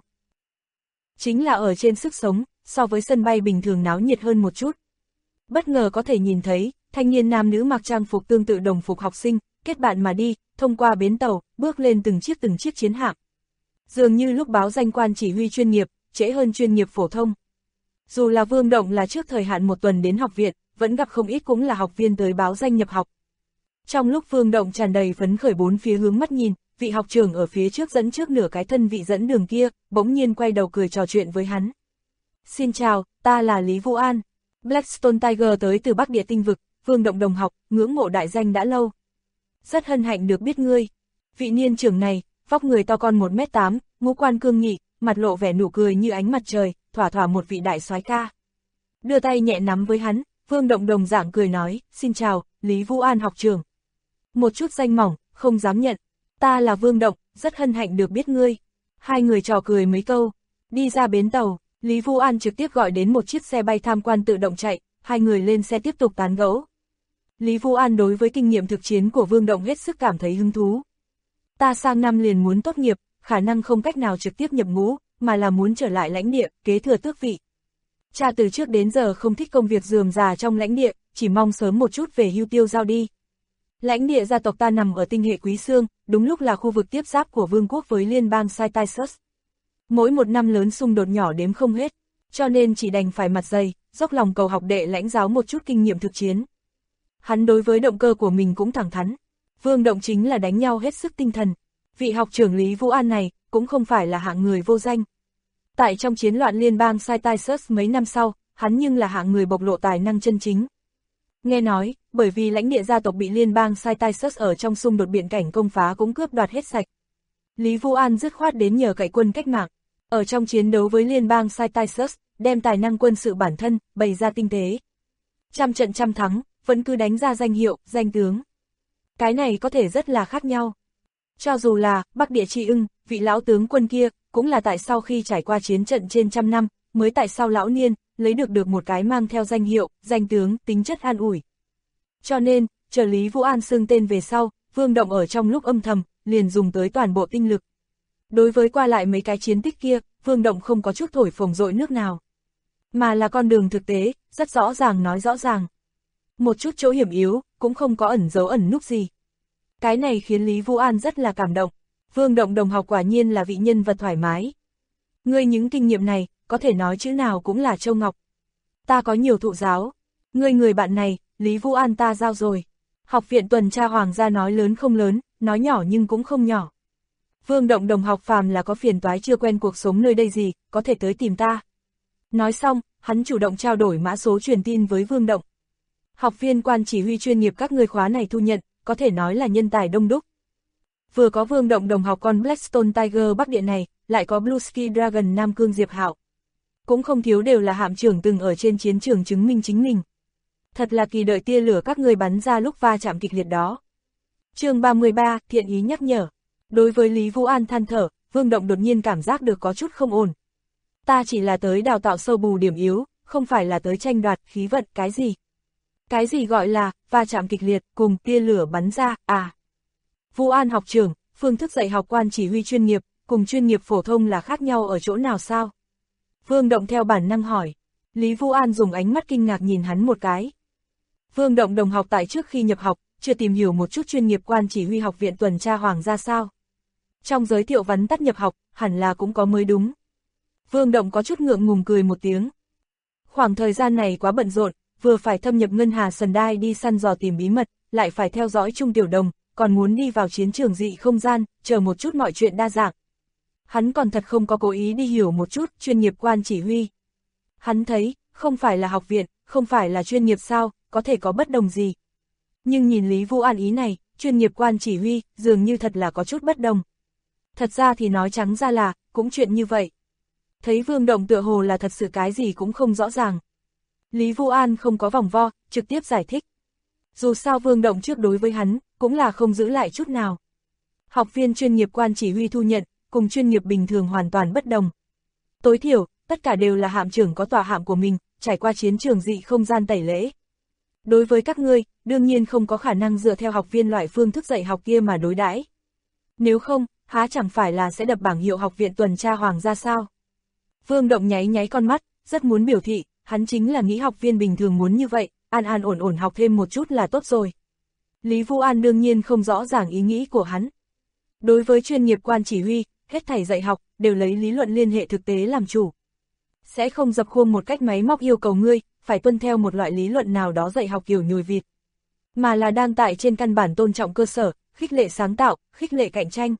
Chính là ở trên sức sống, so với sân bay bình thường náo nhiệt hơn một chút. Bất ngờ có thể nhìn thấy, thanh niên nam nữ mặc trang phục tương tự đồng phục học sinh, kết bạn mà đi, thông qua bến tàu, bước lên từng chiếc chiến hạm. Dường như lúc báo danh quan chỉ huy chuyên nghiệp, trễ hơn chuyên nghiệp phổ thông. Dù là Vương Động là trước thời hạn 1 tuần đến học viện, vẫn gặp không ít cũng là học viên tới báo danh nhập học. Trong lúc Vương Động tràn đầy phấn khởi bốn phía hướng mắt nhìn, vị học trưởng ở phía trước dẫn trước nửa cái thân vị dẫn đường kia, bỗng nhiên quay đầu cười trò chuyện với hắn. Xin chào, ta là Lý Vũ An. Blackstone Tiger tới từ Bắc Địa tinh vực, Vương Động đồng học, ngưỡng mộ đại danh đã lâu. Rất hân hạnh được biết ngươi. Vị niên trưởng này, vóc người to con 1m8, ngũ quan cương nghị, mặt lộ vẻ nụ cười như ánh mặt trời, thỏa thỏa một vị đại soái ca. Đưa tay nhẹ nắm với hắn, Vương Động đồng dạng cười nói, xin chào, Lý Vũ An học trưởng. Một chút danh mỏng, không dám nhận. Ta là Vương Động, rất hân hạnh được biết ngươi. Hai người trò cười mấy câu, đi ra bến tàu, Lý Vũ An trực tiếp gọi đến một chiếc xe bay tham quan tự động chạy, hai người lên xe tiếp tục tán gẫu. Lý Vũ An đối với kinh nghiệm thực chiến của Vương Động hết sức cảm thấy hứng thú. Ta sang năm liền muốn tốt nghiệp, khả năng không cách nào trực tiếp nhập ngũ, mà là muốn trở lại lãnh địa, kế thừa tước vị. Cha từ trước đến giờ không thích công việc rườm rà trong lãnh địa, chỉ mong sớm một chút về hưu tiêu giao đi. Lãnh địa gia tộc ta nằm ở tinh hệ Quý Xương, đúng lúc là khu vực tiếp giáp của vương quốc với liên bang Cytisus. Mỗi một năm lớn xung đột nhỏ đếm không hết, cho nên chỉ đành phải mặt dày, dốc lòng cầu học đệ lãnh giáo một chút kinh nghiệm thực chiến. Hắn đối với động cơ của mình cũng thẳng thắn. Vương Động chính là đánh nhau hết sức tinh thần. Vị học trưởng Lý Vũ An này cũng không phải là hạng người vô danh. Tại trong chiến loạn liên bang Cytisus mấy năm sau, hắn nhưng là hạng người bộc lộ tài năng chân chính. Nghe nói, bởi vì lãnh địa gia tộc bị liên bang Cytisus ở trong xung đột biện cảnh công phá cũng cướp đoạt hết sạch. Lý Vũ An dứt khoát đến nhờ cậy quân cách mạng. Ở trong chiến đấu với liên bang Cytisus, đem tài năng quân sự bản thân, bày ra tinh tế. Trăm trận trăm thắng, vẫn cứ đánh ra danh hiệu, danh tướng. Cái này có thể rất là khác nhau. Cho dù là Bắc Địa Tri Ưng, vị lão tướng quân kia, cũng là tại sau khi trải qua chiến trận trên trăm năm, mới tại sau lão niên, lấy được một cái mang theo danh hiệu, danh tướng, tính chất an ủi. Cho nên, chờ Lý Vũ An xưng tên về sau, Vương Động ở trong lúc âm thầm, liền dùng tới toàn bộ tinh lực. Đối với qua lại mấy cái chiến tích kia, Vương Động không có chút thổi phồng dội nước nào. Mà là con đường thực tế, rất rõ ràng nói rõ ràng. Một chút chỗ hiểm yếu, cũng không có ẩn giấu ẩn núp gì. Cái này khiến Lý Vũ An rất là cảm động. Vương Động đồng học quả nhiên là vị nhân vật thoải mái. Ngươi những kinh nghiệm này, có thể nói chữ nào cũng là châu ngọc. Ta có nhiều thụ giáo. Ngươi người bạn này, Lý Vũ An ta giao rồi. Học viện tuần tra hoàng gia nói lớn không lớn, nói nhỏ nhưng cũng không nhỏ. Vương Động đồng học phàm là có phiền toái chưa quen cuộc sống nơi đây gì, có thể tới tìm ta. Nói xong, hắn chủ động trao đổi mã số truyền tin với Vương Động. Học viên quan chỉ huy chuyên nghiệp các ngươi khóa này thu nhận, có thể nói là nhân tài đông đúc. Vừa có Vương Động đồng học con Blackstone Tiger Bắc Địa này, lại có Bluesky Dragon Nam Cương Diệp Hạo. Cũng không thiếu đều là hạm trưởng từng ở trên chiến trường chứng minh chính mình. Thật là kỳ đợi tia lửa các ngươi bắn ra lúc va chạm kịch liệt đó. Chương 33, thiện ý nhắc nhở. Đối với Lý Vũ An than thở, Vương Động đột nhiên cảm giác được có chút không ổn. Ta chỉ là tới đào tạo sâu bù điểm yếu, không phải là tới tranh đoạt khí vận cái gì. Cái gì gọi là va chạm kịch liệt cùng tia lửa bắn ra, à. Vũ An học trưởng, phương thức dạy học quan chỉ huy chuyên nghiệp, cùng chuyên nghiệp phổ thông là khác nhau ở chỗ nào sao? Vương Động theo bản năng hỏi. Lý Vũ An dùng ánh mắt kinh ngạc nhìn hắn một cái. Vương Động đồng học tại trước khi nhập học, chưa tìm hiểu một chút chuyên nghiệp quan chỉ huy học viện tuần tra hoàng gia sao? Trong giới thiệu vắn tắt nhập học, hẳn là cũng có mới đúng. Vương Động có chút ngượng ngùng cười một tiếng. Khoảng thời gian này quá bận rộn, vừa phải thâm nhập ngân hà sần đai đi săn dò tìm bí mật, lại phải theo dõi Trung Tiểu Đồng, còn muốn đi vào chiến trường dị không gian, chờ một chút mọi chuyện đa dạng. Hắn còn thật không có cố ý đi hiểu một chút chuyên nghiệp quan chỉ huy. Hắn thấy, không phải là học viện, không phải là chuyên nghiệp sao, có thể có bất đồng gì. Nhưng nhìn Lý Vũ An ý này, chuyên nghiệp quan chỉ huy, dường như thật là có chút bất đồng. Thật ra thì nói trắng ra là, cũng chuyện như vậy. Thấy Vương Động tựa hồ là thật sự cái gì cũng không rõ ràng. Lý Vu An không có vòng vo, trực tiếp giải thích. Dù sao Vương Động trước đối với hắn, cũng là không giữ lại chút nào. Học viên chuyên nghiệp quan chỉ huy thu nhận, cùng chuyên nghiệp bình thường hoàn toàn bất đồng. Tối thiểu, tất cả đều là hạm trưởng có tòa hạm của mình, trải qua chiến trường dị không gian tẩy lễ. Đối với các ngươi, đương nhiên không có khả năng dựa theo học viên loại phương thức dạy học kia mà đối đãi. Nếu không, há chẳng phải là sẽ đập bảng hiệu học viện tuần tra hoàng gia sao? Vương Động nháy nháy con mắt, rất muốn biểu thị, hắn chính là nghĩ học viên bình thường muốn như vậy, an an ổn ổn học thêm một chút là tốt rồi. Lý Vu An đương nhiên không rõ ràng ý nghĩ của hắn. Đối với chuyên nghiệp quan chỉ huy, hết thảy dạy học, đều lấy lý luận liên hệ thực tế làm chủ. Sẽ không dập khuôn một cách máy móc yêu cầu ngươi, phải tuân theo một loại lý luận nào đó dạy học kiểu nhồi vịt. Mà là đang tại trên căn bản tôn trọng cơ sở, khích lệ sáng tạo, khích lệ cạnh tranh.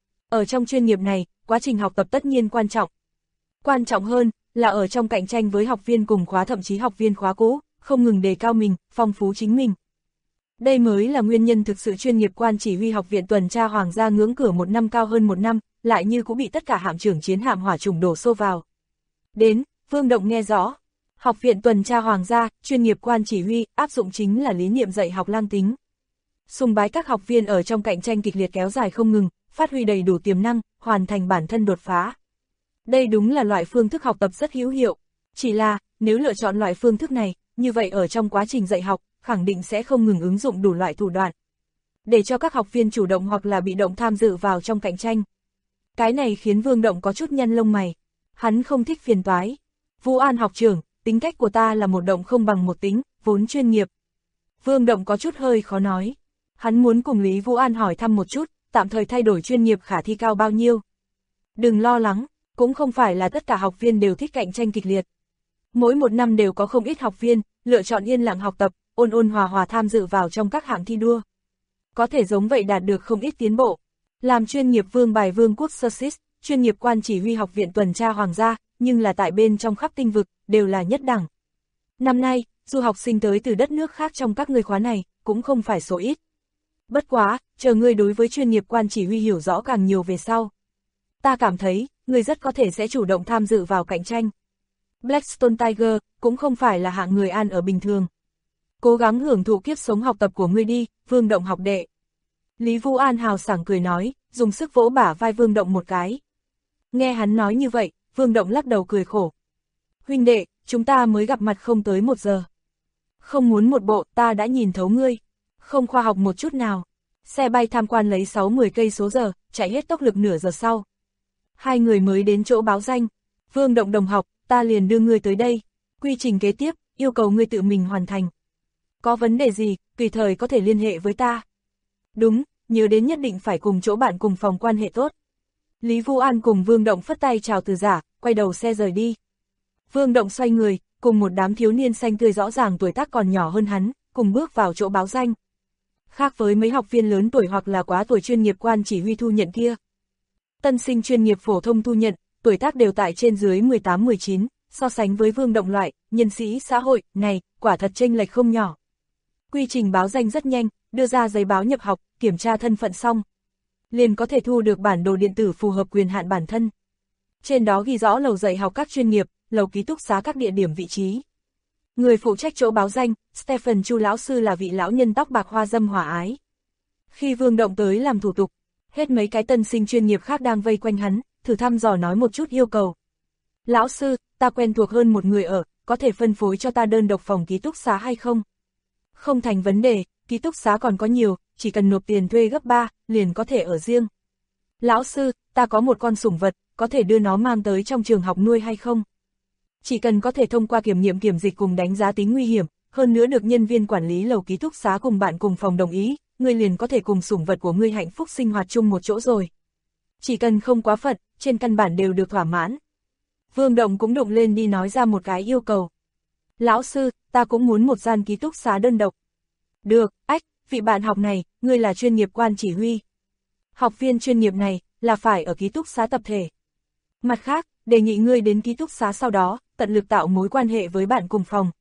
Ở trong chuyên nghiệp này, quá trình học tập tất nhiên quan trọng. Quan trọng hơn, là ở trong cạnh tranh với học viên cùng khóa thậm chí học viên khóa cũ, không ngừng đề cao mình, phong phú chính mình. Đây mới là nguyên nhân thực sự chuyên nghiệp quan chỉ huy học viện tuần tra hoàng gia ngưỡng cửa một năm cao hơn một năm, lại như cũng bị tất cả hạm trưởng chiến hạm hỏa trùng đổ xô vào. Đến, Vương Động nghe rõ. Học viện tuần tra hoàng gia, chuyên nghiệp quan chỉ huy, áp dụng chính là lý niệm dạy học lang tính. Sùng bái các học viên ở trong cạnh tranh kịch liệt kéo dài không ngừng, phát huy đầy đủ tiềm năng, hoàn thành bản thân đột phá. Đây đúng là loại phương thức học tập rất hữu hiệu. Chỉ là, nếu lựa chọn loại phương thức này, như vậy ở trong quá trình dạy học, khẳng định sẽ không ngừng ứng dụng đủ loại thủ đoạn. Để cho các học viên chủ động hoặc là bị động tham dự vào trong cạnh tranh. Cái này khiến Vương Động có chút nhăn lông mày. Hắn không thích phiền toái. Vu An học trưởng, tính cách của ta là một động không bằng một tính, vốn chuyên nghiệp. Vương Động có chút hơi khó nói. Hắn muốn cùng Lý Vu An hỏi thăm một chút, tạm thời thay đổi chuyên nghiệp khả thi cao bao nhiêu. Đừng lo lắng, cũng không phải là tất cả học viên đều thích cạnh tranh kịch liệt. Mỗi một năm đều có không ít học viên, lựa chọn yên lặng học tập, ôn ôn hòa hòa tham dự vào trong các hạng thi đua. Có thể giống vậy đạt được không ít tiến bộ. Làm chuyên nghiệp vương bài vương quốc Sussex, chuyên nghiệp quan chỉ huy học viện tuần tra hoàng gia, nhưng là tại bên trong khắp tinh vực, đều là nhất đẳng. Năm nay, du học sinh tới từ đất nước khác trong các ngươi khóa này, cũng không phải số ít. Bất quá, chờ ngươi đối với chuyên nghiệp quan chỉ huy hiểu rõ càng nhiều về sau. Ta cảm thấy, ngươi rất có thể sẽ chủ động tham dự vào cạnh tranh. Blackstone Tiger, cũng không phải là hạng người an ở bình thường. Cố gắng hưởng thụ kiếp sống học tập của ngươi đi, Vương Động học đệ. Lý Vu An hào sảng cười nói, dùng sức vỗ bả vai Vương Động một cái. Nghe hắn nói như vậy, Vương Động lắc đầu cười khổ. Huynh đệ, chúng ta mới gặp mặt không tới 1 giờ. Không muốn một bộ, ta đã nhìn thấu ngươi. Không khoa học một chút nào. Xe bay tham quan lấy 6-10 cây số giờ, chạy hết tốc lực nửa giờ sau. Hai người mới đến chỗ báo danh. Vương Động đồng học, ta liền đưa ngươi tới đây. Quy trình kế tiếp, yêu cầu ngươi tự mình hoàn thành. Có vấn đề gì, tùy thời có thể liên hệ với ta. Đúng, nhớ đến nhất định phải cùng chỗ bạn cùng phòng quan hệ tốt. Lý Vu An cùng Vương Động phất tay chào từ giả, quay đầu xe rời đi. Vương Động xoay người, cùng một đám thiếu niên xanh tươi rõ ràng tuổi tác còn nhỏ hơn hắn, cùng bước vào chỗ báo danh. Khác với mấy học viên lớn tuổi hoặc là quá tuổi chuyên nghiệp quan chỉ huy thu nhận kia. Tân sinh chuyên nghiệp phổ thông thu nhận, tuổi tác đều tại trên dưới 18-19, so sánh với Vương Động loại, nhân sĩ xã hội, này, quả thật chênh lệch không nhỏ. Quy trình báo danh rất nhanh, đưa ra giấy báo nhập học, kiểm tra thân phận xong. Liền có thể thu được bản đồ điện tử phù hợp quyền hạn bản thân. Trên đó ghi rõ lầu dạy học các chuyên nghiệp, lầu ký túc xá các địa điểm vị trí. Người phụ trách chỗ báo danh, Stephen Chu lão sư là vị lão nhân tóc bạc hoa dâm hòa ái. Khi Vương Động tới làm thủ tục, hết mấy cái tân sinh chuyên nghiệp khác đang vây quanh hắn, thử thăm dò nói một chút yêu cầu. Lão sư, ta quen thuộc hơn một người ở, có thể phân phối cho ta đơn độc phòng ký túc xá hay không? Không thành vấn đề, ký túc xá còn có nhiều, chỉ cần nộp tiền thuê gấp 3, liền có thể ở riêng. Lão sư, ta có một con sủng vật, có thể đưa nó mang tới trong trường học nuôi hay không? Chỉ cần có thể thông qua kiểm nghiệm kiểm dịch cùng đánh giá tính nguy hiểm, hơn nữa được nhân viên quản lý lầu ký túc xá cùng bạn cùng phòng đồng ý, ngươi liền có thể cùng sủng vật của ngươi hạnh phúc sinh hoạt chung một chỗ rồi. Chỉ cần không quá phận, trên căn bản đều được thỏa mãn. Vương Động cũng đụng lên đi nói ra một cái yêu cầu. Lão sư, ta cũng muốn một gian ký túc xá đơn độc. Được, vị bạn học này, ngươi là chuyên nghiệp quan chỉ huy. Học viên chuyên nghiệp này, là phải ở ký túc xá tập thể. Mặt khác, đề nghị ngươi đến ký túc xá sau đó, tận lực tạo mối quan hệ với bạn cùng phòng.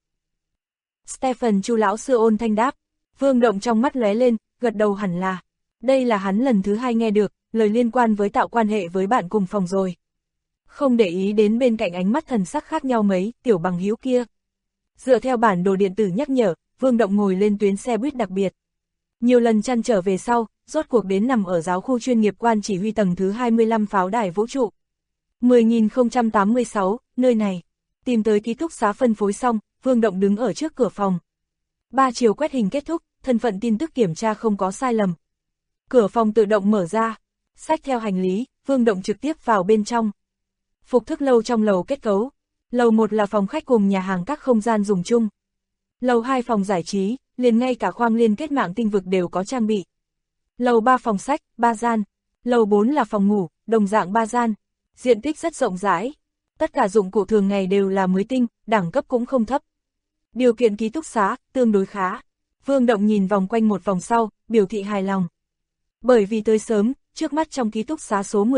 Stephen Chu lão sư ôn thanh đáp. Vương Động trong mắt lóe lên, gật đầu hẳn là. Đây là hắn lần thứ 2 nghe được, lời liên quan với tạo quan hệ với bạn cùng phòng rồi. Không để ý đến bên cạnh ánh mắt thần sắc khác nhau mấy, tiểu bằng hữu kia. Dựa theo bản đồ điện tử nhắc nhở, Vương Động ngồi lên tuyến xe buýt đặc biệt. Nhiều lần trăn trở về sau, rốt cuộc đến nằm ở giáo khu chuyên nghiệp quan chỉ huy tầng thứ 25 pháo đài vũ trụ. 10.086, nơi này. Tìm tới ký túc xá phân phối xong, Vương Động đứng ở trước cửa phòng. 3 chiều quét hình kết thúc, thân phận tin tức kiểm tra không có sai lầm. Cửa phòng tự động mở ra. Xách theo hành lý, Vương Động trực tiếp vào bên trong. Phục thức lâu trong lầu kết cấu. Lầu 1 là phòng khách cùng nhà hàng các không gian dùng chung. Lầu 2 phòng giải trí, liền ngay cả khoang liên kết mạng tinh vực đều có trang bị. Lầu 3 phòng sách, 3 gian. Lầu 4 là phòng ngủ, đồng dạng 3 gian. Diện tích rất rộng rãi. Tất cả dụng cụ thường ngày đều là mới tinh, đẳng cấp cũng không thấp. Điều kiện ký túc xá, tương đối khá. Vương Động nhìn vòng quanh một vòng sau, biểu thị hài lòng. Bởi vì tới sớm, trước mắt trong ký túc xá số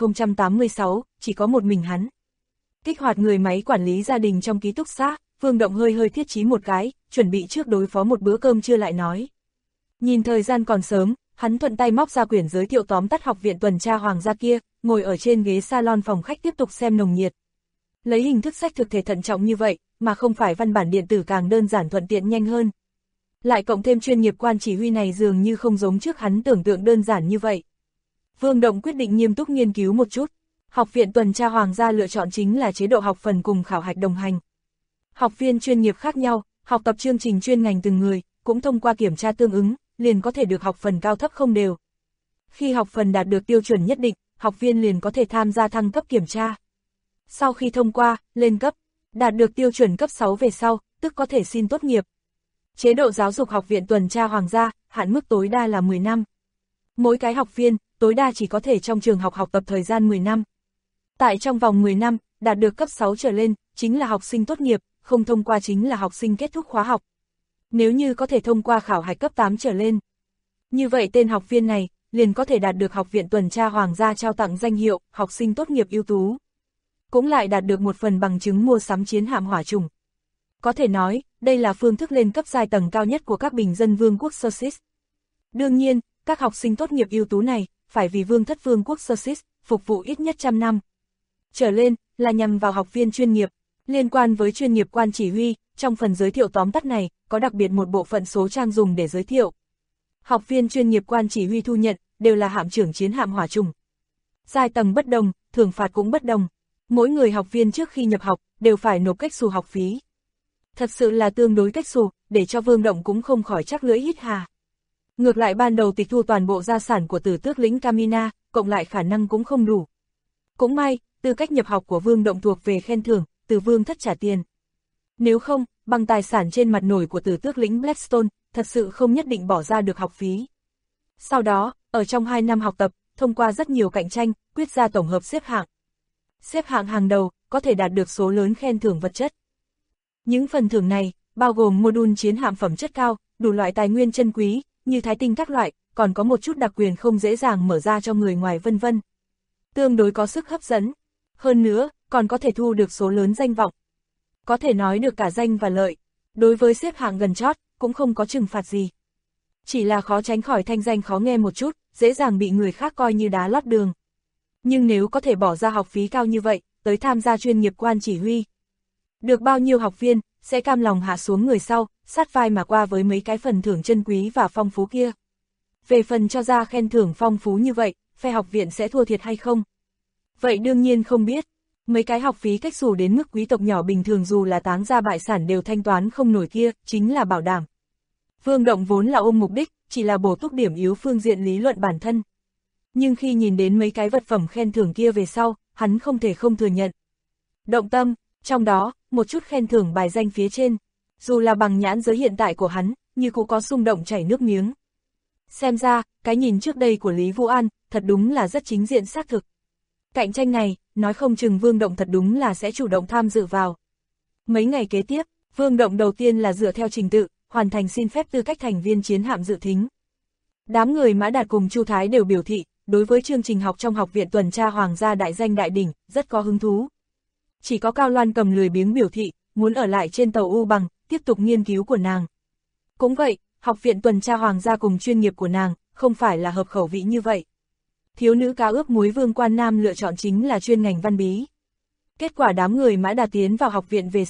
10.086, chỉ có một mình hắn. Kích hoạt người máy quản lý gia đình trong ký túc xá, Vương Động hơi thiết chí một cái, chuẩn bị trước đối phó một bữa cơm trưa lại nói. Nhìn thời gian còn sớm, hắn thuận tay móc ra quyển giới thiệu tóm tắt học viện tuần tra hoàng gia kia, ngồi ở trên ghế salon phòng khách tiếp tục xem nồng nhiệt. Lấy hình thức sách thực thể thận trọng như vậy, mà không phải văn bản điện tử càng đơn giản thuận tiện nhanh hơn. Lại cộng thêm chuyên nghiệp quan chỉ huy này dường như không giống trước hắn tưởng tượng đơn giản như vậy. Vương Động quyết định nghiêm túc nghiên cứu một chút. Học viện tuần tra hoàng gia lựa chọn chính là chế độ học phần cùng khảo hạch đồng hành. Học viên chuyên nghiệp khác nhau, học tập chương trình chuyên ngành từng người, cũng thông qua kiểm tra tương ứng, liền có thể được học phần cao thấp không đều. Khi học phần đạt được tiêu chuẩn nhất định, học viên liền có thể tham gia thăng cấp kiểm tra. Sau khi thông qua, lên cấp, đạt được tiêu chuẩn cấp 6 về sau, tức có thể xin tốt nghiệp. Chế độ giáo dục học viện tuần tra hoàng gia, hạn mức tối đa là 10 năm. Mỗi cái học viên, tối đa chỉ có thể trong trường học học tập thời gian 10 năm. Tại trong vòng 10 năm, đạt được cấp 6 trở lên, chính là học sinh tốt nghiệp, không thông qua chính là học sinh kết thúc khóa học. Nếu như có thể thông qua khảo hạch cấp 8 trở lên. Như vậy tên học viên này, liền có thể đạt được học viện tuần tra hoàng gia trao tặng danh hiệu, học sinh tốt nghiệp ưu tú. Cũng lại đạt được một phần bằng chứng mua sắm chiến hạm hỏa trùng. Có thể nói, đây là phương thức lên cấp giai tầng cao nhất của các bình dân vương quốc Sosis. Đương nhiên, các học sinh tốt nghiệp ưu tú này, phải vì vương thất vương quốc Sosis, phục vụ ít nhất 100 năm. Trở lên, là nhằm vào học viên chuyên nghiệp. Liên quan với chuyên nghiệp quan chỉ huy, trong phần giới thiệu tóm tắt này, có đặc biệt một bộ phận số trang dùng để giới thiệu. Học viên chuyên nghiệp quan chỉ huy thu nhận, đều là hạm trưởng chiến hạm hỏa trùng. Giai tầng bất đồng, thưởng phạt cũng bất đồng. Mỗi người học viên trước khi nhập học, đều phải nộp cách xù học phí. Thật sự là tương đối cách xù, để cho Vương Động cũng không khỏi chắc lưỡi hít hà. Ngược lại ban đầu tịch thu toàn bộ gia sản của Tử Tước lĩnh Camina, cộng lại khả năng cũng không đủ. Cũng may, tư cách nhập học của Vương Động thuộc về khen thưởng, từ Vương thất trả tiền. Nếu không, bằng tài sản trên mặt nổi của Tử Tước lĩnh Blackstone, thật sự không nhất định bỏ ra được học phí. Sau đó, ở trong 2 năm học tập, thông qua rất nhiều cạnh tranh, quyết ra tổng hợp xếp hạng. Xếp hạng hàng đầu, có thể đạt được số lớn khen thưởng vật chất. Những phần thưởng này, bao gồm module chiến hạm phẩm chất cao, đủ loại tài nguyên chân quý, như thái tinh các loại, còn có một chút đặc quyền không dễ dàng mở ra cho người ngoài vân vân. Tương đối có sức hấp dẫn. Hơn nữa, còn có thể thu được số lớn danh vọng. Có thể nói được cả danh và lợi. Đối với xếp hạng gần chót, cũng không có trừng phạt gì. Chỉ là khó tránh khỏi thanh danh khó nghe một chút, dễ dàng bị người khác coi như đá lót đường. Nhưng nếu có thể bỏ ra học phí cao như vậy, tới tham gia chuyên nghiệp quan chỉ huy. Được bao nhiêu học viên, sẽ cam lòng hạ xuống người sau, sát vai mà qua với mấy cái phần thưởng chân quý và phong phú kia. Về phần cho ra khen thưởng phong phú như vậy, phe học viện sẽ thua thiệt hay không? Vậy đương nhiên không biết. Mấy cái học phí cách xù đến mức quý tộc nhỏ bình thường dù là táng ra bại sản đều thanh toán không nổi kia, chính là bảo đảm. Vương Động vốn là ôm mục đích, chỉ là bổ túc điểm yếu phương diện lý luận bản thân. Nhưng khi nhìn đến mấy cái vật phẩm khen thưởng kia về sau, hắn không thể không thừa nhận. Động tâm, trong đó, một chút khen thưởng bài danh phía trên, dù là bằng nhãn giới hiện tại của hắn, như cũng có xung động chảy nước miếng. Xem ra, cái nhìn trước đây của Lý Vũ An, thật đúng là rất chính diện xác thực. Cạnh tranh này, nói không chừng Vương Động thật đúng là sẽ chủ động tham dự vào. Mấy ngày kế tiếp, Vương Động đầu tiên là dựa theo trình tự, hoàn thành xin phép tư cách thành viên chiến hạm dự thính. Đám người Mã Đạt cùng Chu Thái đều biểu thị, đối với chương trình học trong học viện tuần tra hoàng gia đại danh đại đỉnh, rất có hứng thú. Chỉ có Cao Loan cầm lười biếng biểu thị, muốn ở lại trên tàu U Bằng, tiếp tục nghiên cứu của nàng. Cũng vậy, học viện tuần tra hoàng gia cùng chuyên nghiệp của nàng, không phải là hợp khẩu vị như vậy. Thiếu nữ cá ướp muối Vương Quan Nam lựa chọn chính là chuyên ngành văn bí. Kết quả đám người Mã Đạt tiến vào học viện về sau,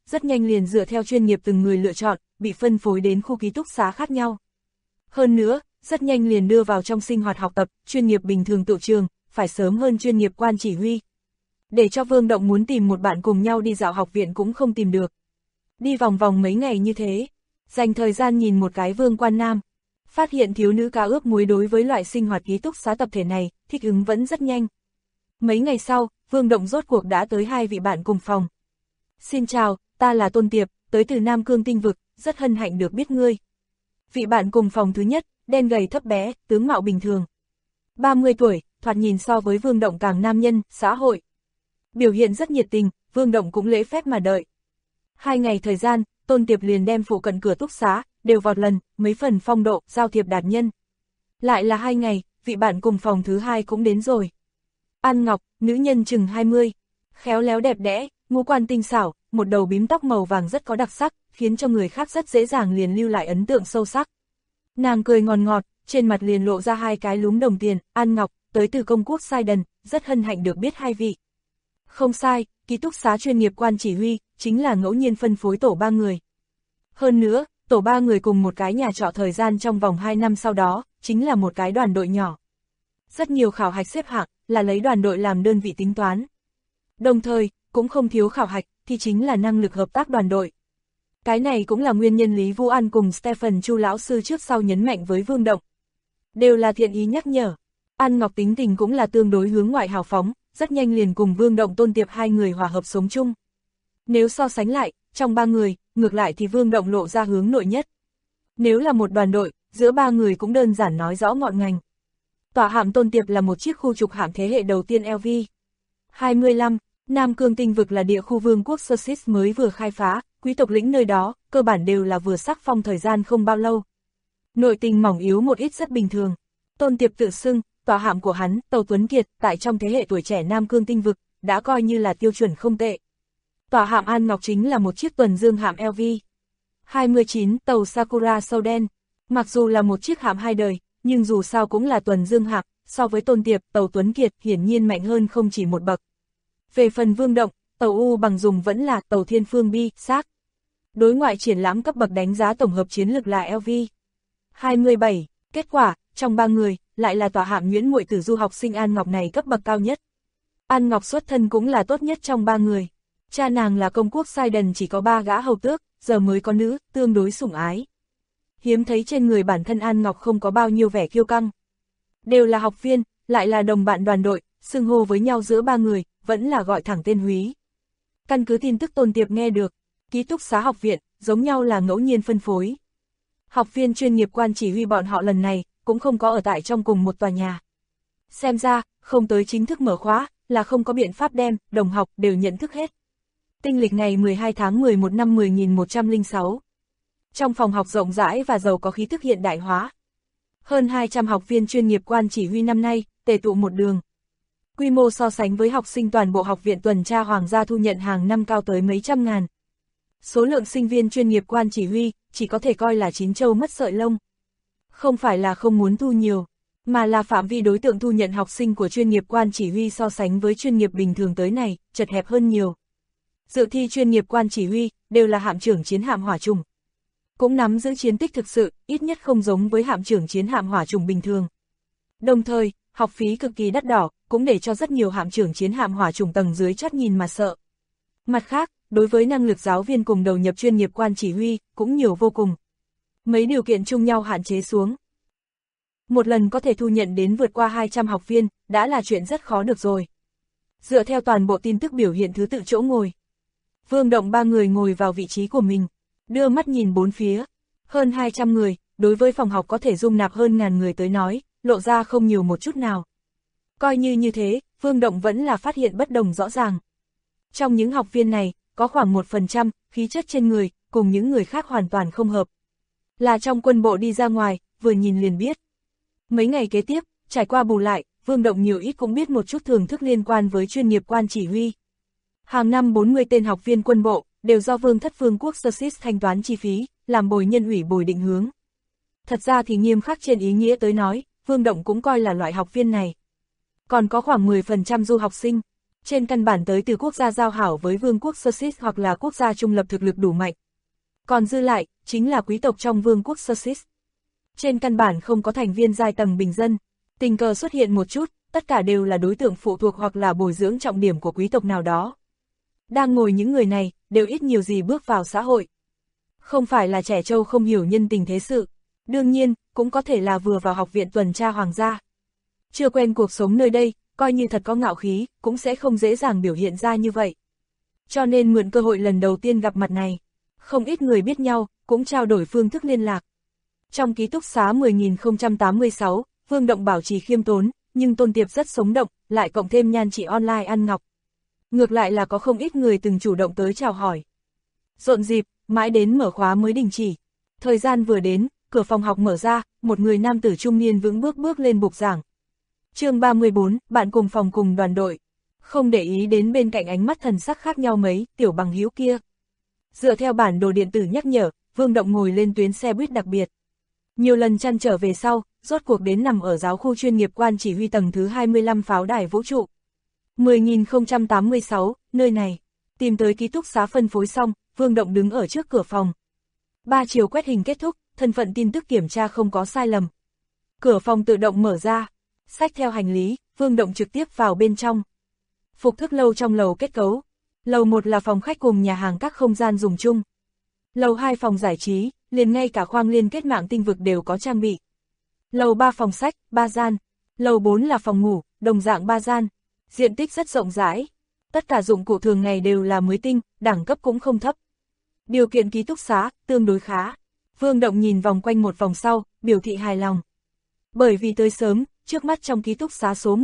rất nhanh liền dựa theo chuyên nghiệp từng người lựa chọn, bị phân phối đến khu ký túc xá khác nhau. Hơn nữa, rất nhanh liền đưa vào trong sinh hoạt học tập, chuyên nghiệp bình thường tự trường, phải sớm hơn chuyên nghiệp quan chỉ huy. Để cho Vương Động muốn tìm một bạn cùng nhau đi dạo học viện cũng không tìm được. Đi vòng vòng mấy ngày như thế, dành thời gian nhìn một cái Vương Quan Nam, phát hiện thiếu nữ cá ướp muối đối với loại sinh hoạt ký túc xá tập thể này, thích ứng vẫn rất nhanh. Mấy ngày sau, Vương Động rốt cuộc đã tới hai vị bạn cùng phòng. Xin chào, ta là Tôn Tiệp, tới từ Nam Cương Tinh Vực, rất hân hạnh được biết ngươi. Vị bạn cùng phòng thứ nhất, đen gầy thấp bé, tướng mạo bình thường. 30 tuổi, thoạt nhìn so với Vương Động càng nam nhân, xã hội. Biểu hiện rất nhiệt tình, Vương Động cũng lễ phép mà đợi. 2 ngày thời gian, Tôn Tiệp liền đem phụ cận cửa túc xá, đều vọt lần, mấy phần phong độ, giao thiệp đạt nhân. Lại là 2 ngày, vị bạn cùng phòng thứ hai cũng đến rồi. An Ngọc, nữ nhân chừng 20, khéo léo đẹp đẽ, ngũ quan tinh xảo, một đầu bím tóc màu vàng rất có đặc sắc, khiến cho người khác rất dễ dàng liền lưu lại ấn tượng sâu sắc. Nàng cười ngọt ngọt, trên mặt liền lộ ra hai cái lúm đồng tiền. An Ngọc, tới từ công quốc Sai Đần, rất hân hạnh được biết hai vị. Không sai, ký túc xá chuyên nghiệp quan chỉ huy, chính là ngẫu nhiên phân phối tổ 3 người. Hơn nữa, tổ 3 người cùng một cái nhà trọ thời gian trong vòng 2 năm sau đó, chính là một cái đoàn đội nhỏ. Rất nhiều khảo hạch xếp hạng, là lấy đoàn đội làm đơn vị tính toán. Đồng thời, cũng không thiếu khảo hạch, thì chính là năng lực hợp tác đoàn đội. Cái này cũng là nguyên nhân Lý Vũ An cùng Stephen Chu lão sư trước sau nhấn mạnh với Vương Động. Đều là thiện ý nhắc nhở. An Ngọc tính tình cũng là tương đối hướng ngoại hào phóng, rất nhanh liền cùng Vương Động Tôn Tiệp hai người hòa hợp sống chung. Nếu so sánh lại, trong 3 người, ngược lại thì Vương Động lộ ra hướng nội nhất. Nếu là một đoàn đội, giữa 3 người cũng đơn giản nói rõ ngọn ngành. Tòa hạm Tôn Tiệp là một chiếc khu trục hạm thế hệ đầu tiên LV 25, Nam Cương Tinh Vực là địa khu vương quốc Sussex mới vừa khai phá, quý tộc lĩnh nơi đó, cơ bản đều là vừa sắc phong thời gian không bao lâu. Nội tình mỏng yếu một ít rất bình thường. Tôn Tiệp tự xưng, tòa hạm của hắn, tàu Tuấn Kiệt, tại trong thế hệ tuổi trẻ Nam Cương Tinh Vực, đã coi như là tiêu chuẩn không tệ. Tòa hạm An Ngọc chính là một chiếc tuần dương hạm LV 29, tàu Sakura Sâu Đen. Mặc dù là một chiếc hạm 2 đời, nhưng dù sao cũng là tuần dương hạm, so với Tôn Tiệp, tàu Tuấn Kiệt hiển nhiên mạnh hơn không chỉ một bậc. Về phần Vương Động, tàu U bằng dùng vẫn là tàu Thiên Phương Bi, xác. Đối ngoại triển lãm cấp bậc đánh giá tổng hợp chiến lược là LV 27, kết quả, trong 3 người, lại là tòa hạm Nguyễn Muội Tử du học sinh An Ngọc này cấp bậc cao nhất. An Ngọc xuất thân cũng là tốt nhất trong 3 người. Cha nàng là công quốc Sai Đần chỉ có 3 gã hầu tước, giờ mới có nữ, tương đối sủng ái. Hiếm thấy trên người bản thân An Ngọc không có bao nhiêu vẻ kiêu căng. Đều là học viên, lại là đồng bạn đoàn đội, xưng hô với nhau giữa 3 người, vẫn là gọi thẳng tên Húy. Căn cứ tin tức Tôn Tiệp nghe được, ký túc xá học viện, giống nhau là ngẫu nhiên phân phối. Học viên chuyên nghiệp quan chỉ huy bọn họ lần này, cũng không có ở tại trong cùng một tòa nhà. Xem ra, không tới chính thức mở khóa, là không có biện pháp đem, đồng học đều nhận thức hết. Tinh lịch ngày 12 tháng 11 năm 10.106. Trong phòng học rộng rãi và giàu có khí thức hiện đại hóa. Hơn 200 học viên chuyên nghiệp quan chỉ huy năm nay, tề tụ một đường. Quy mô so sánh với học sinh toàn bộ học viện tuần tra hoàng gia thu nhận hàng năm cao tới mấy trăm ngàn. Số lượng sinh viên chuyên nghiệp quan chỉ huy, chỉ có thể coi là chín châu mất sợi lông. Không phải là không muốn thu nhiều, mà là phạm vi đối tượng thu nhận học sinh của chuyên nghiệp quan chỉ huy so sánh với chuyên nghiệp bình thường tới này, chật hẹp hơn nhiều. Dự thi chuyên nghiệp quan chỉ huy, đều là hạm trưởng chiến hạm hỏa trùng. Cũng nắm giữ chiến tích thực sự, ít nhất không giống với hạm trưởng chiến hạm hỏa trùng bình thường. Đồng thời, học phí cực kỳ đắt đỏ, cũng để cho rất nhiều hạm trưởng chiến hạm hỏa trùng tầng dưới chót nhìn mà sợ. Mặt khác, đối với năng lực giáo viên cùng đầu nhập chuyên nghiệp quan chỉ huy, cũng nhiều vô cùng. Mấy điều kiện chung nhau hạn chế xuống. Một lần có thể thu nhận đến vượt qua 200 học viên, đã là chuyện rất khó được rồi. Dựa theo toàn bộ tin tức biểu hiện thứ tự chỗ ngồi. Vương Động 3 người ngồi vào vị trí của mình, đưa mắt nhìn bốn phía. Hơn 200 người, đối với phòng học có thể dung nạp hơn ngàn người tới nói, lộ ra không nhiều một chút nào. Coi như thế, Vương Động vẫn là phát hiện bất đồng rõ ràng. Trong những học viên này, có khoảng 1%, khí chất trên người, cùng những người khác hoàn toàn không hợp. Là trong quân bộ đi ra ngoài, vừa nhìn liền biết. Mấy ngày kế tiếp, trải qua bù lại, Vương Động nhiều ít cũng biết một chút thưởng thức liên quan với chuyên nghiệp quan chỉ huy. Hàng năm 40 tên học viên quân bộ, đều do Vương thất vương quốc Sussex thanh toán chi phí, làm bồi nhân ủy bồi định hướng. Thật ra thì nghiêm khắc trên ý nghĩa tới nói, Vương Động cũng coi là loại học viên này. Còn có khoảng 10% du học sinh. Trên căn bản tới từ quốc gia giao hảo với vương quốc Sussex hoặc là quốc gia trung lập thực lực đủ mạnh. Còn dư lại, chính là quý tộc trong vương quốc Sussex. Trên căn bản không có thành viên giai tầng bình dân. Tình cờ xuất hiện một chút, tất cả đều là đối tượng phụ thuộc hoặc là bồi dưỡng trọng điểm của quý tộc nào đó. Đang ngồi những người này, đều ít nhiều gì bước vào xã hội. Không phải là trẻ trâu không hiểu nhân tình thế sự. Đương nhiên, cũng có thể là vừa vào học viện tuần tra hoàng gia. Chưa quen cuộc sống nơi đây, coi như thật có ngạo khí, cũng sẽ không dễ dàng biểu hiện ra như vậy. Cho nên mượn cơ hội lần đầu tiên gặp mặt này, không ít người biết nhau, cũng trao đổi phương thức liên lạc. Trong ký túc xá 10.086, Vương Động bảo trì khiêm tốn, nhưng Tôn Tiệp rất sống động, lại cộng thêm nhan chị online ăn ngọc. Ngược lại là có không ít người từng chủ động tới chào hỏi. Rộn dịp, mãi đến mở khóa mới đình chỉ. Thời gian vừa đến, cửa phòng học mở ra, một người nam tử trung niên vững bước bước lên bục giảng. Chương 34, bạn cùng phòng cùng đoàn đội. Không để ý đến bên cạnh ánh mắt thần sắc khác nhau mấy, tiểu bằng hữu kia. Dựa theo bản đồ điện tử nhắc nhở, Vương Động ngồi lên tuyến xe buýt đặc biệt. Nhiều lần trăn trở về sau, rốt cuộc đến nằm ở giáo khu chuyên nghiệp quan chỉ huy tầng thứ 25 pháo đài vũ trụ. 10.086, nơi này. Tìm tới ký túc xá phân phối xong, Vương Động đứng ở trước cửa phòng. 3 chiều quét hình kết thúc, thân phận tin tức kiểm tra không có sai lầm. Cửa phòng tự động mở ra. Xách theo hành lý, Vương Động trực tiếp vào bên trong. Phục thức lâu trong lầu kết cấu. Lầu 1 là phòng khách cùng nhà hàng các không gian dùng chung. Lầu 2 phòng giải trí, liền ngay cả khoang liên kết mạng tinh vực đều có trang bị. Lầu 3 phòng sách, 3 gian. Lầu 4 là phòng ngủ, đồng dạng 3 gian. Diện tích rất rộng rãi. Tất cả dụng cụ thường ngày đều là mới tinh, đẳng cấp cũng không thấp. Điều kiện ký túc xá, tương đối khá. Vương Động nhìn vòng quanh một vòng sau, biểu thị hài lòng. Bởi vì tới sớm, trước mắt trong ký túc xá số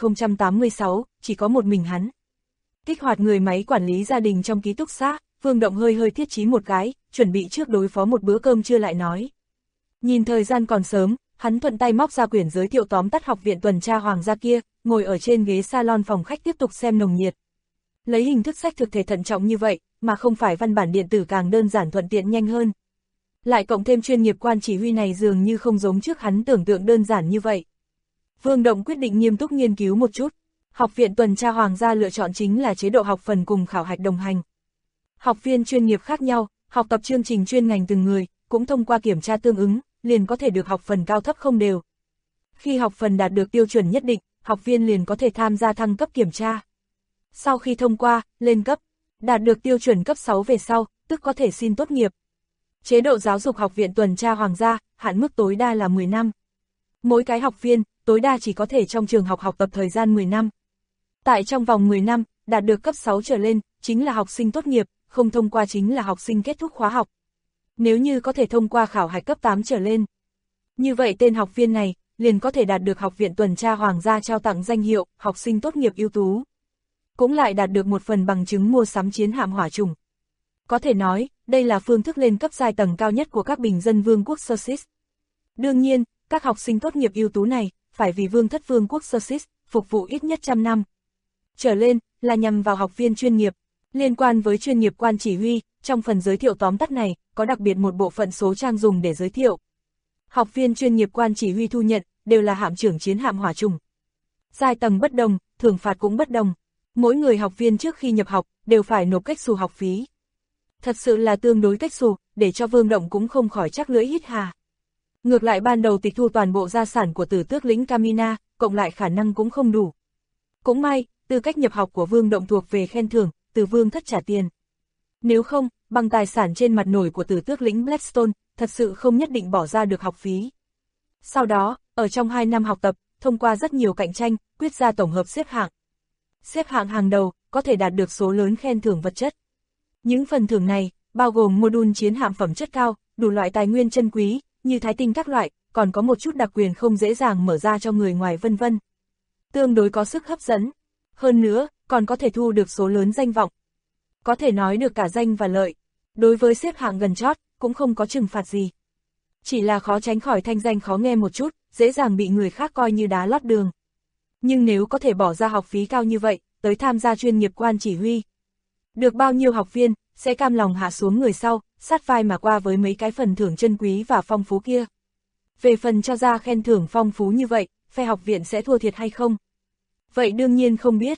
10.086, chỉ có một mình hắn. Kích hoạt người máy quản lý gia đình trong ký túc xá, Vương Động hơi thiết chí một cái, chuẩn bị trước đối phó một bữa cơm trưa lại nói. Nhìn thời gian còn sớm, hắn thuận tay móc ra quyển giới thiệu tóm tắt học viện tuần tra hoàng gia kia, ngồi ở trên ghế salon phòng khách tiếp tục xem nồng nhiệt. Lấy hình thức sách thực thể thận trọng như vậy, mà không phải văn bản điện tử càng đơn giản thuận tiện nhanh hơn. Lại cộng thêm chuyên nghiệp quan chỉ huy này dường như không giống trước hắn tưởng tượng đơn giản như vậy. Vương Động quyết định nghiêm túc nghiên cứu một chút. Học viện tuần tra hoàng gia lựa chọn chính là chế độ học phần cùng khảo hạch đồng hành. Học viên chuyên nghiệp khác nhau, học tập chương trình chuyên ngành từng người, cũng thông qua kiểm tra tương ứng, liền có thể được học phần cao thấp không đều. Khi học phần đạt được tiêu chuẩn nhất định, học viên liền có thể tham gia thăng cấp kiểm tra. Sau khi thông qua, lên cấp, đạt được tiêu chuẩn cấp 6 về sau, tức có thể xin tốt nghiệp. Chế độ giáo dục học viện tuần tra hoàng gia, hạn mức tối đa là 10 năm. Mỗi cái học viên, tối đa chỉ có thể trong trường học học tập thời gian 10 năm. Tại trong vòng 10 năm, đạt được cấp 6 trở lên, chính là học sinh tốt nghiệp, không thông qua chính là học sinh kết thúc khóa học. Nếu như có thể thông qua khảo hạch cấp 8 trở lên, như vậy tên học viên này, liền có thể đạt được học viện tuần tra hoàng gia trao tặng danh hiệu, học sinh tốt nghiệp ưu tú. Cũng lại đạt được một phần bằng chứng mua sắm chiến hạm hỏa trùng. Có thể nói, đây là phương thức lên cấp giai tầng cao nhất của các bình dân vương quốc Sussex. Đương nhiên, các học sinh tốt nghiệp ưu tú này, phải vì vương thất vương quốc Sussex, phục vụ ít nhất 100 năm. Trở lên, là nhằm vào học viên chuyên nghiệp. Liên quan với chuyên nghiệp quan chỉ huy, trong phần giới thiệu tóm tắt này, có đặc biệt một bộ phận số trang dùng để giới thiệu. Học viên chuyên nghiệp quan chỉ huy thu nhận, đều là hạm trưởng chiến hạm hỏa trùng. Giai tầng bất đồng, thưởng phạt cũng bất đồng. Mỗi người học viên trước khi nhập học, đều phải nộp cách xù học phí. Thật sự là tương đối cách xù, để cho Vương Động cũng không khỏi chắc lưỡi hít hà. Ngược lại ban đầu tịch thu toàn bộ gia sản của tử tước lĩnh Camina, cộng lại khả năng cũng không đủ. Cũng may, tư cách nhập học của Vương Động thuộc về khen thưởng, từ Vương thất trả tiền. Nếu không, bằng tài sản trên mặt nổi của tử tước lĩnh Blackstone, thật sự không nhất định bỏ ra được học phí. Sau đó, ở trong 2 năm học tập, thông qua rất nhiều cạnh tranh, quyết ra tổng hợp xếp hạng. Xếp hạng hàng đầu, có thể đạt được số lớn khen thưởng vật chất. Những phần thưởng này, bao gồm module chiến hạm phẩm chất cao, đủ loại tài nguyên chân quý, như thái tinh các loại, còn có một chút đặc quyền không dễ dàng mở ra cho người ngoài vân vân. Tương đối có sức hấp dẫn. Hơn nữa, còn có thể thu được số lớn danh vọng. Có thể nói được cả danh và lợi. Đối với xếp hạng gần chót, cũng không có trừng phạt gì. Chỉ là khó tránh khỏi thanh danh khó nghe một chút, dễ dàng bị người khác coi như đá lót đường. Nhưng nếu có thể bỏ ra học phí cao như vậy, tới tham gia chuyên nghiệp quan chỉ huy, được bao nhiêu học viên, sẽ cam lòng hạ xuống người sau, sát vai mà qua với mấy cái phần thưởng chân quý và phong phú kia. Về phần cho ra khen thưởng phong phú như vậy, phe học viện sẽ thua thiệt hay không? Vậy đương nhiên không biết.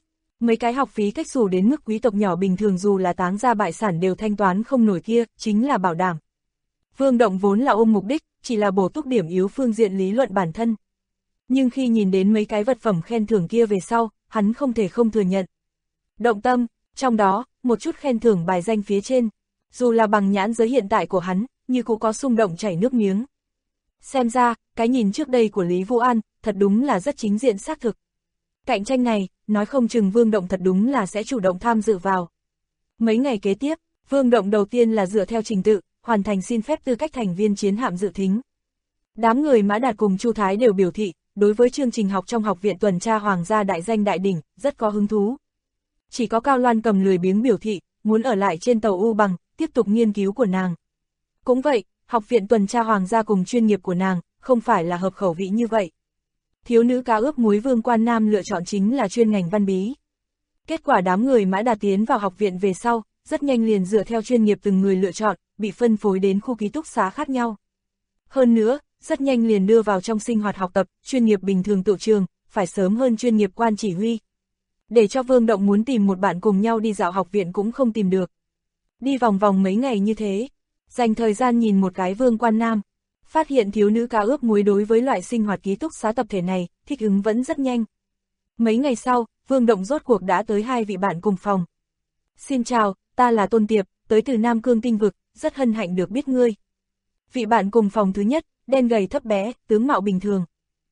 Mấy cái học phí cách xù đến mức quý tộc nhỏ bình thường dù là táng ra bại sản đều thanh toán không nổi kia, chính là bảo đảm. Vương Động vốn là ôm mục đích, chỉ là bổ túc điểm yếu phương diện lý luận bản thân. Nhưng khi nhìn đến mấy cái vật phẩm khen thưởng kia về sau, hắn không thể không thừa nhận. Động tâm, trong đó, một chút khen thưởng bài danh phía trên, dù là bằng nhãn giới hiện tại của hắn, như cũng có xung động chảy nước miếng. Xem ra, cái nhìn trước đây của Lý Vũ An, thật đúng là rất chính diện xác thực. Cạnh tranh này, nói không chừng Vương Động thật đúng là sẽ chủ động tham dự vào. Mấy ngày kế tiếp, Vương Động đầu tiên là dựa theo trình tự, hoàn thành xin phép tư cách thành viên chiến hạm dự thính. Đám người Mã Đạt cùng Chu Thái đều biểu thị, đối với chương trình học trong học viện tuần tra Hoàng gia đại danh đại đỉnh, rất có hứng thú. Chỉ có Cao Loan Cầm lười biếng biểu thị, muốn ở lại trên tàu U Bằng, tiếp tục nghiên cứu của nàng. Cũng vậy, học viện tuần tra Hoàng gia cùng chuyên nghiệp của nàng, không phải là hợp khẩu vị như vậy. Thiếu nữ cá ướp muối Vương Quan Nam lựa chọn chính là chuyên ngành văn bí. Kết quả đám người Mã Đạt tiến vào học viện về sau, rất nhanh liền dựa theo chuyên nghiệp từng người lựa chọn, bị phân phối đến khu ký túc xá khác nhau. Hơn nữa, rất nhanh liền đưa vào trong sinh hoạt học tập, chuyên nghiệp bình thường tự trường, phải sớm hơn chuyên nghiệp quan chỉ huy. Để cho Vương Động muốn tìm một bạn cùng nhau đi dạo học viện cũng không tìm được. Đi vòng vòng mấy ngày như thế, dành thời gian nhìn một cái Vương Quan Nam, phát hiện thiếu nữ cá ướp muối đối với loại sinh hoạt ký túc xá tập thể này, thích ứng vẫn rất nhanh. Mấy ngày sau, Vương Động rốt cuộc đã tới hai vị bạn cùng phòng. Xin chào, ta là Tôn Tiệp, tới từ Nam Cương Tinh Vực, rất hân hạnh được biết ngươi. Vị bạn cùng phòng thứ nhất, đen gầy thấp bé, tướng mạo bình thường.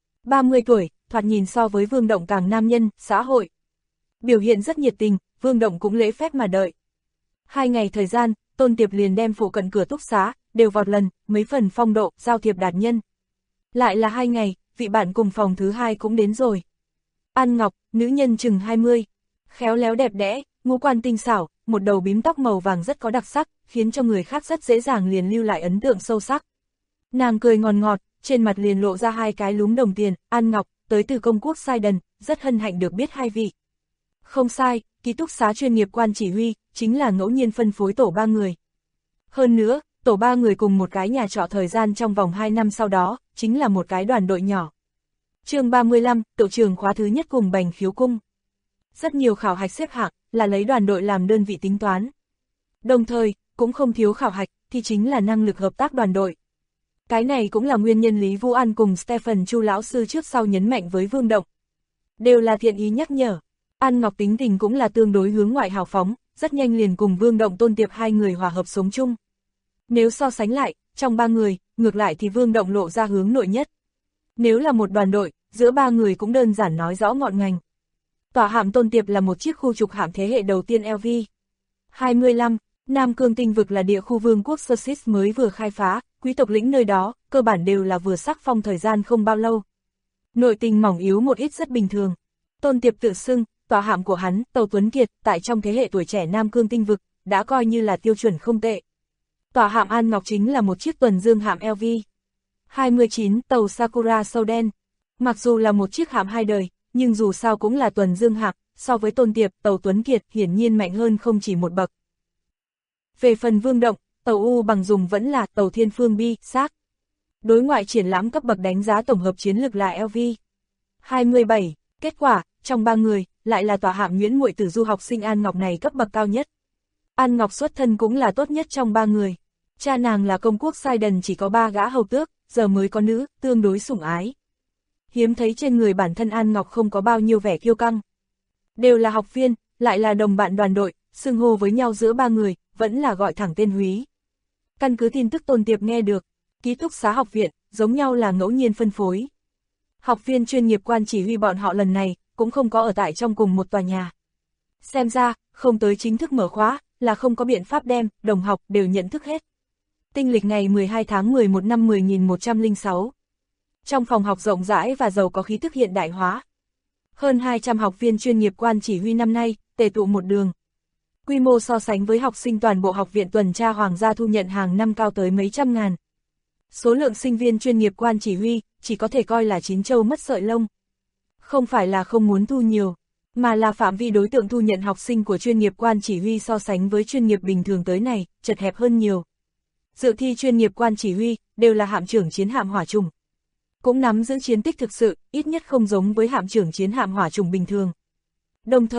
30 tuổi, thoạt nhìn so với Vương Động càng nam nhân, xã hội. Biểu hiện rất nhiệt tình, Vương Động cũng lễ phép mà đợi. 2 ngày thời gian, Tôn Tiệp liền đem phụ cận cửa túc xá, đều vọt lần, mấy phần phong độ, giao thiệp đạt nhân. Lại là 2 ngày, vị bạn cùng phòng thứ hai cũng đến rồi. An Ngọc, nữ nhân chừng 20, khéo léo đẹp đẽ, ngũ quan tinh xảo, một đầu bím tóc màu vàng rất có đặc sắc, khiến cho người khác rất dễ dàng liền lưu lại ấn tượng sâu sắc. Nàng cười ngọt ngọt, trên mặt liền lộ ra hai cái lúm đồng tiền. An Ngọc, tới từ công quốc Sai Đần, rất hân hạnh được biết hai vị. Không sai, ký túc xá chuyên nghiệp quan chỉ huy, chính là ngẫu nhiên phân phối tổ 3 người. Hơn nữa, tổ 3 người cùng một cái nhà trọ thời gian trong vòng 2 năm sau đó, chính là một cái đoàn đội nhỏ. Chương 35, tổ trường khóa thứ nhất cùng Bành Khiếu Cung. Rất nhiều khảo hạch xếp hạng, là lấy đoàn đội làm đơn vị tính toán. Đồng thời, cũng không thiếu khảo hạch, thì chính là năng lực hợp tác đoàn đội. Cái này cũng là nguyên nhân Lý Vũ An cùng Stephen Chu lão sư trước sau nhấn mạnh với Vương Động. Đều là thiện ý nhắc nhở. An Ngọc tính tình cũng là tương đối hướng ngoại hào phóng, rất nhanh liền cùng Vương Động Tôn Tiệp hai người hòa hợp sống chung. Nếu so sánh lại, trong 3 người, ngược lại thì Vương Động lộ ra hướng nội nhất. Nếu là một đoàn đội, giữa 3 người cũng đơn giản nói rõ ngọn ngành. Tòa hạm Tôn Tiệp là một chiếc khu trục hạm thế hệ đầu tiên LV 25, Nam Cương Tinh Vực là địa khu vương quốc Sussex mới vừa khai phá, quý tộc lĩnh nơi đó, cơ bản đều là vừa sắc phong thời gian không bao lâu. Nội tình mỏng yếu một ít rất bình thường. Tôn Tiệp tự xưng, tòa hạm của hắn, tàu Tuấn Kiệt, tại trong thế hệ tuổi trẻ Nam Cương Tinh Vực, đã coi như là tiêu chuẩn không tệ. Tòa hạm An Ngọc chính là một chiếc tuần dương hạm LV 29, tàu Sakura sâu đen. Mặc dù là một chiếc hạm 2 đời, nhưng dù sao cũng là tuần dương hạm, so với Tôn Tiệp, tàu Tuấn Kiệt hiển nhiên mạnh hơn không chỉ một bậc. Về phần Vương Động, tàu U Bằng dùng vẫn là tàu Thiên Phương Bi, xác. Đối ngoại triển lãm cấp bậc đánh giá tổng hợp chiến lược là LV 27, kết quả, trong 3 người, lại là tòa hạm Nguyễn Muội Tử du học sinh An Ngọc này cấp bậc cao nhất. An Ngọc xuất thân cũng là tốt nhất trong 3 người. Cha nàng là công quốc Sai Đần chỉ có 3 gã hầu tước, giờ mới có nữ, tương đối sủng ái. Hiếm thấy trên người bản thân An Ngọc không có bao nhiêu vẻ kiêu căng. Đều là học viên, lại là đồng bạn đoàn đội, xưng hô với nhau giữa 3 người, vẫn là gọi thẳng tên Húy. Căn cứ tin tức Tôn Tiệp nghe được, ký túc xá học viện, giống nhau là ngẫu nhiên phân phối. Học viên chuyên nghiệp quan chỉ huy bọn họ lần này, cũng không có ở tại trong cùng một tòa nhà. Xem ra, không tới chính thức mở khóa, là không có biện pháp đem, đồng học đều nhận thức hết. Tinh lịch ngày 12 tháng 11 năm 10.106. Trong phòng học rộng rãi và giàu có khí thức hiện đại hóa. Hơn 200 học viên chuyên nghiệp quan chỉ huy năm nay, tề tụ một đường. Quy mô so sánh với học sinh toàn bộ học viện tuần tra Hoàng gia thu nhận hàng năm cao tới mấy trăm ngàn. Số lượng sinh viên chuyên nghiệp quan chỉ huy, chỉ có thể coi là chín châu mất sợi lông. Không phải là không muốn thu nhiều, mà là phạm vi đối tượng thu nhận học sinh của chuyên nghiệp quan chỉ huy so sánh với chuyên nghiệp bình thường tới này, chật hẹp hơn nhiều. Dự thi chuyên nghiệp quan chỉ huy, đều là hạm trưởng chiến hạm hỏa trùng. Cũng nắm giữ chiến tích thực sự, ít nhất không giống với hạm trưởng chiến hạm hỏa trùng bình thường. Đồng thời,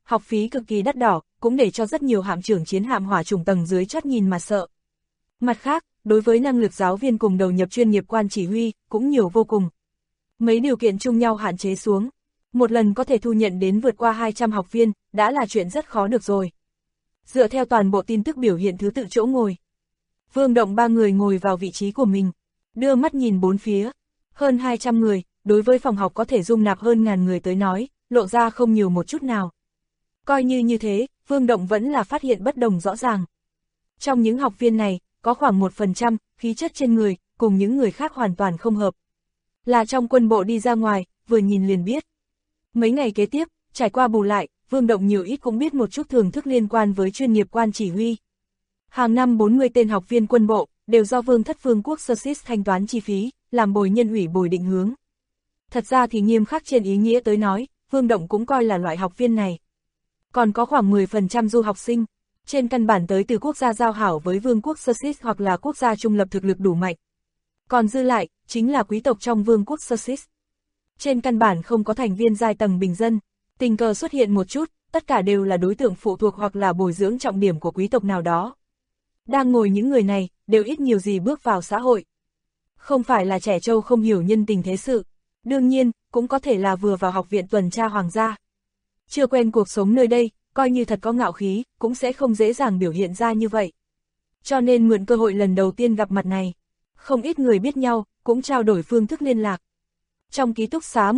học phí cực kỳ đắt đỏ, cũng để cho rất nhiều hạm trưởng chiến hạm hỏa chủng tầng dưới chót nhìn mà sợ. Mặt khác, đối với năng lực giáo viên cùng đầu nhập chuyên nghiệp quan chỉ huy, cũng nhiều vô cùng. Mấy điều kiện chung nhau hạn chế xuống. Một lần có thể thu nhận đến vượt qua 200 học viên, đã là chuyện rất khó được rồi. Dựa theo toàn bộ tin tức biểu hiện thứ tự chỗ ngồi. Vương Động ba người ngồi vào vị trí của mình, đưa mắt nhìn bốn phía. Hơn 200 người, đối với phòng học có thể dung nạp hơn ngàn người tới nói, lộ ra không nhiều một chút nào. Coi như thế, Vương Động vẫn là phát hiện bất đồng rõ ràng. Trong những học viên này, có khoảng 1%, khí chất trên người, cùng những người khác hoàn toàn không hợp. Là trong quân bộ đi ra ngoài, vừa nhìn liền biết. Mấy ngày kế tiếp, trải qua bù lại, Vương Động nhiều ít cũng biết một chút thưởng thức liên quan với chuyên nghiệp quan chỉ huy. Hàng năm 40 tên học viên quân bộ, đều do Vương thất Vương quốc Xerxes thanh toán chi phí, làm bồi nhân ủy bồi định hướng. Thật ra thì nghiêm khắc trên ý nghĩa tới nói, Vương Động cũng coi là loại học viên này. Còn có khoảng 10% du học sinh, trên căn bản tới từ quốc gia giao hảo với Vương quốc Xerxes hoặc là quốc gia trung lập thực lực đủ mạnh. Còn dư lại, chính là quý tộc trong Vương quốc Xerxes. Trên căn bản không có thành viên giai tầng bình dân, tình cờ xuất hiện một chút, tất cả đều là đối tượng phụ thuộc hoặc là bồi dưỡng trọng điểm của quý tộc nào đó. Đang ngồi những người này, đều ít nhiều gì bước vào xã hội. Không phải là trẻ trâu không hiểu nhân tình thế sự, đương nhiên, cũng có thể là vừa vào học viện tuần tra hoàng gia. Chưa quen cuộc sống nơi đây, coi như thật có ngạo khí, cũng sẽ không dễ dàng biểu hiện ra như vậy. Cho nên mượn cơ hội lần đầu tiên gặp mặt này, không ít người biết nhau, cũng trao đổi phương thức liên lạc. Trong ký túc xá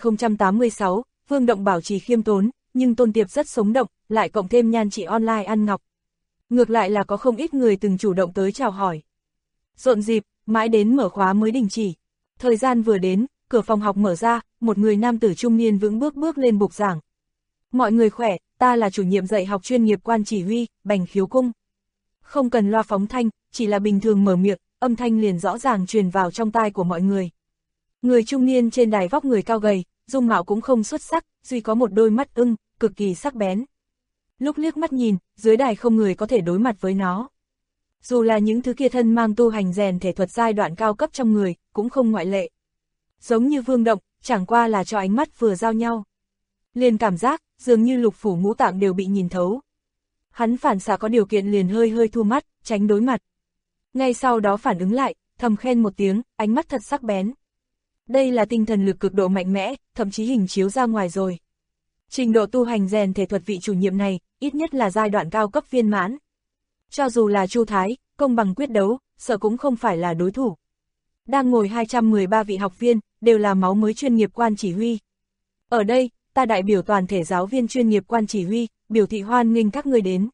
10.086, Vương Động bảo trì khiêm tốn, nhưng Tôn Tiệp rất sống động, lại cộng thêm nhan chị online ăn ngọc. Ngược lại là có không ít người từng chủ động tới chào hỏi. Rộn dịp, mãi đến mở khóa mới đình chỉ. Thời gian vừa đến, cửa phòng học mở ra, một người nam tử trung niên vững bước lên bục giảng. Mọi người khỏe, ta là chủ nhiệm dạy học chuyên nghiệp quan chỉ huy, Bành Khiếu Cung. Không cần loa phóng thanh, chỉ là bình thường mở miệng, âm thanh liền rõ ràng truyền vào trong tai của mọi người. Người trung niên trên đài vóc người cao gầy, dung mạo cũng không xuất sắc, duy có một đôi mắt ưng, cực kỳ sắc bén. Lúc liếc mắt nhìn, dưới đài không người có thể đối mặt với nó. Dù là những thứ kia thân mang tu hành rèn thể thuật giai đoạn cao cấp trong người, cũng không ngoại lệ. Giống như Vương Động, chẳng qua là cho ánh mắt vừa giao nhau. Liền cảm giác, dường như lục phủ ngũ tạng đều bị nhìn thấu. Hắn phản xạ có điều kiện liền hơi thu mắt, tránh đối mặt. Ngay sau đó phản ứng lại, thầm khen một tiếng, ánh mắt thật sắc bén. Đây là tinh thần lực cực độ mạnh mẽ, thậm chí hình chiếu ra ngoài rồi. Trình độ tu hành rèn thể thuật vị chủ nhiệm này, ít nhất là giai đoạn cao cấp viên mãn. Cho dù là Chu Thái, công bằng quyết đấu, sợ cũng không phải là đối thủ. Đang ngồi 213 vị học viên, đều là máu mới chuyên nghiệp quan chỉ huy. Ở đây, ta đại biểu toàn thể giáo viên chuyên nghiệp quan chỉ huy, biểu thị hoan nghênh các ngươi đến.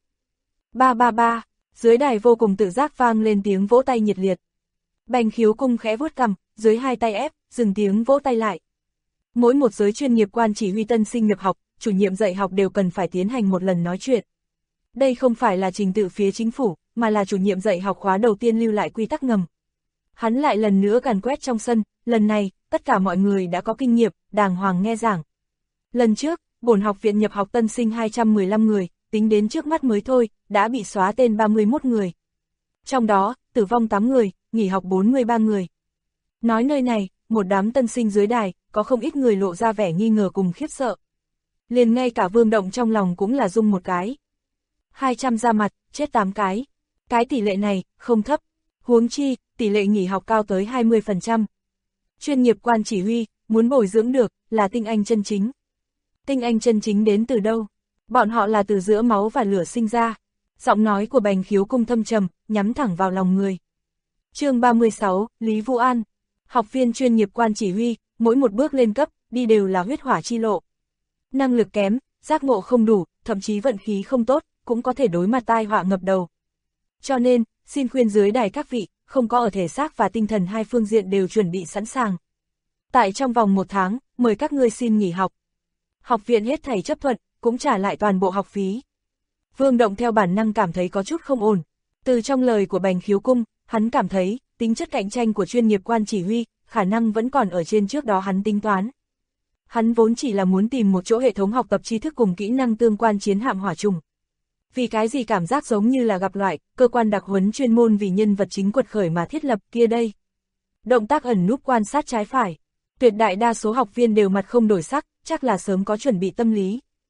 Ba, dưới đài vô cùng tự giác vang lên tiếng vỗ tay nhiệt liệt. Bành Khiếu Cung khẽ vuốt cằm, dưới hai tay ép, dừng tiếng vỗ tay lại. Mỗi một giới chuyên nghiệp quan chỉ huy tân sinh nhập học, chủ nhiệm dạy học đều cần phải tiến hành một lần nói chuyện. Đây không phải là trình tự phía chính phủ, mà là chủ nhiệm dạy học khóa đầu tiên lưu lại quy tắc ngầm. Hắn lại lần nữa càn quét trong sân, lần này, tất cả mọi người đã có kinh nghiệm, đàng hoàng nghe giảng. Lần trước, bổn học viện nhập học tân sinh 215 người, tính đến trước mắt mới thôi, đã bị xóa tên 31 người. Trong đó, tử vong 8 người, nghỉ học 43 người. Nói nơi này, một đám tân sinh dưới đài, có không ít người lộ ra vẻ nghi ngờ cùng khiếp sợ. Liền ngay cả Vương Động trong lòng cũng là rung một cái. 200 ra mặt, chết 8 cái. Cái tỷ lệ này, không thấp. Huống chi, tỷ lệ nghỉ học cao tới 20%. Chuyên nghiệp quan chỉ huy, muốn bồi dưỡng được, là tinh anh chân chính. Tinh anh chân chính đến từ đâu? Bọn họ là từ giữa máu và lửa sinh ra. Giọng nói của Bành Khiếu Cung thâm trầm, nhắm thẳng vào lòng người. Chương 36, Lý Vũ An. Học viên chuyên nghiệp quan chỉ huy, mỗi một bước lên cấp, đi đều là huyết hỏa chi lộ. Năng lực kém, giác ngộ không đủ, thậm chí vận khí không tốt, cũng có thể đối mặt tai họa ngập đầu. Cho nên, xin khuyên dưới đài các vị, không có ở thể xác và tinh thần hai phương diện đều chuẩn bị sẵn sàng. Tại trong vòng 1 tháng, mời các ngươi xin nghỉ học. Học viện hết thảy chấp thuận, cũng trả lại toàn bộ học phí. Vương Động theo bản năng cảm thấy có chút không ổn. Từ trong lời của Bành Khiếu Cung, hắn cảm thấy, tính chất cạnh tranh của chuyên nghiệp quan chỉ huy, khả năng vẫn còn ở trên trước đó hắn tính toán. Hắn vốn chỉ là muốn tìm một chỗ hệ thống học tập tri thức cùng kỹ năng tương quan chiến hạm hỏa trùng. Vì cái gì cảm giác giống như là gặp loại, cơ quan đặc huấn chuyên môn vì nhân vật chính quật khởi mà thiết lập kia đây. Động tác ẩn núp quan sát trái phải. Tuyệt đại đa số học viên đều mặt không đổi sắc, chắc là sớm có chuẩn bị tâm lý.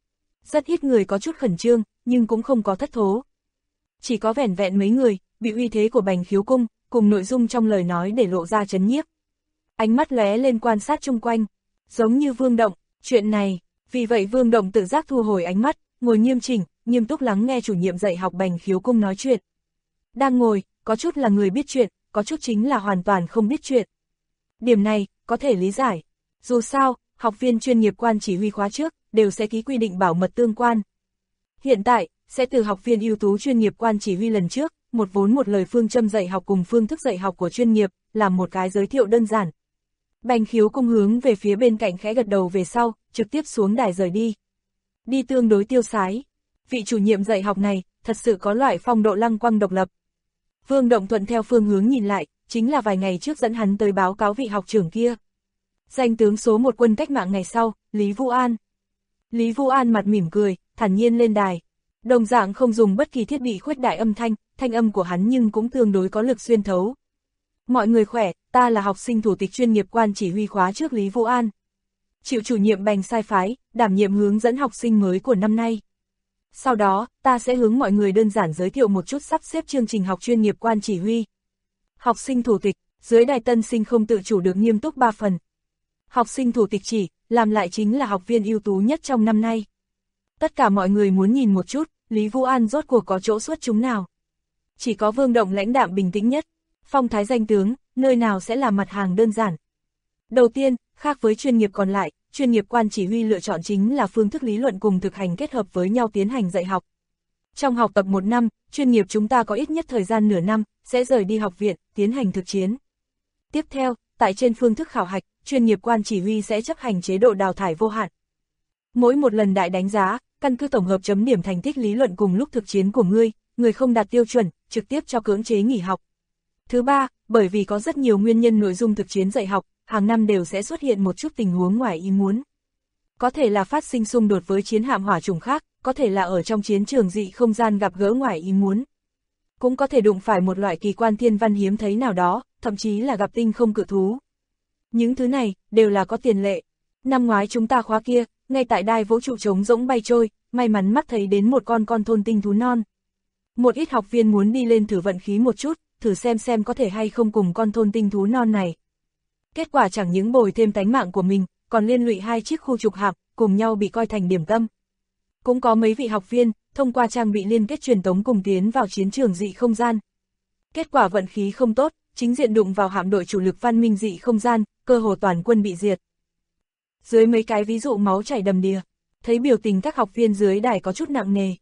Rất ít người có chút khẩn trương, nhưng cũng không có thất thố. Chỉ có vẻn vẹn mấy người, bị uy thế của Bành Khiếu Cung, cùng nội dung trong lời nói để lộ ra chấn nhiếp. Ánh mắt lóe lên quan sát chung quanh, giống như Vương Động, chuyện này, vì vậy Vương Động tự giác thu hồi ánh mắt, ngồi nghiêm chỉnh, nghiêm túc lắng nghe chủ nhiệm dạy học Bành Khiếu Cung nói chuyện. Đang ngồi, có chút là người biết chuyện, có chút chính là hoàn toàn không biết chuyện. Điểm này, có thể lý giải. Dù sao, học viên chuyên nghiệp quan chỉ huy khóa trước, đều sẽ ký quy định bảo mật tương quan. Hiện tại, sẽ từ học viên ưu tú chuyên nghiệp quan chỉ huy lần trước, một vốn một lời phương châm dạy học cùng phương thức dạy học của chuyên nghiệp, làm một cái giới thiệu đơn giản. Bành Khiếu Cung hướng về phía bên cạnh khẽ gật đầu về sau, trực tiếp xuống đài rời đi. Đi tương đối tiêu sái. Vị chủ nhiệm dạy học này, thật sự có loại phong độ lăng quăng độc lập. Vương Động thuận theo phương hướng nhìn lại, chính là vài ngày trước dẫn hắn tới báo cáo vị học trưởng kia. Danh tướng số 1 quân cách mạng ngày sau, Lý Vu An. Lý Vu An mặt mỉm cười, thản nhiên lên đài. Đồng dạng không dùng bất kỳ thiết bị khuếch đại âm thanh, thanh âm của hắn nhưng cũng tương đối có lực xuyên thấu. Mọi người khỏe, ta là học sinh thủ tịch chuyên nghiệp quan chỉ huy khóa trước Lý Vu An. Chịu chủ nhiệm Bành sai phái, đảm nhiệm hướng dẫn học sinh mới của năm nay. Sau đó, ta sẽ hướng mọi người đơn giản giới thiệu một chút sắp xếp chương trình học chuyên nghiệp quan chỉ huy. Học sinh thủ tịch, dưới đài tân sinh không tự chủ được nghiêm túc 3 phần. Học sinh thủ tịch chỉ, làm lại chính là học viên ưu tú nhất trong năm nay. Tất cả mọi người muốn nhìn một chút, Lý Vu An rốt cuộc có chỗ xuất chúng nào. Chỉ có Vương Động lãnh đạm bình tĩnh nhất, phong thái danh tướng, nơi nào sẽ là mặt hàng đơn giản. Đầu tiên, khác với chuyên nghiệp còn lại, chuyên nghiệp quan chỉ huy lựa chọn chính là phương thức lý luận cùng thực hành kết hợp với nhau tiến hành dạy học. Trong học tập 1 năm, chuyên nghiệp chúng ta có ít nhất thời gian nửa năm, sẽ rời đi học viện, tiến hành thực chiến. Tiếp theo, tại trên phương thức khảo hạch, chuyên nghiệp quan chỉ huy sẽ chấp hành chế độ đào thải vô hạn. Mỗi một lần đại đánh giá, căn cứ tổng hợp chấm điểm thành tích lý luận cùng lúc thực chiến của ngươi, người không đạt tiêu chuẩn, trực tiếp cho cưỡng chế nghỉ học. Thứ ba, bởi vì có rất nhiều nguyên nhân nội dung thực chiến dạy học, hàng năm đều sẽ xuất hiện một chút tình huống ngoài ý muốn. Có thể là phát sinh xung đột với chiến hạm hỏa chủng khác, có thể là ở trong chiến trường dị không gian gặp gỡ ngoài ý muốn. Cũng có thể đụng phải một loại kỳ quan thiên văn hiếm thấy nào đó, thậm chí là gặp tinh không cự thú. Những thứ này, đều là có tiền lệ. Năm ngoái chúng ta khóa kia, ngay tại đai vũ trụ trống rỗng bay trôi, may mắn mắt thấy đến một con thôn tinh thú non. Một ít học viên muốn đi lên thử vận khí một chút, thử xem có thể hay không cùng con thôn tinh thú non này. Kết quả chẳng những bồi thêm tánh mạng của mình, còn liên lụy 2 chiếc khu trục hạm, cùng nhau bị coi thành điểm tâm. Cũng có mấy vị học viên, thông qua trang bị liên kết truyền tống cùng tiến vào chiến trường dị không gian. Kết quả vận khí không tốt, chính diện đụng vào hạm đội chủ lực văn minh dị không gian, cơ hồ toàn quân bị diệt. Dưới mấy cái ví dụ máu chảy đầm đìa, thấy biểu tình các học viên dưới đài có chút nặng nề.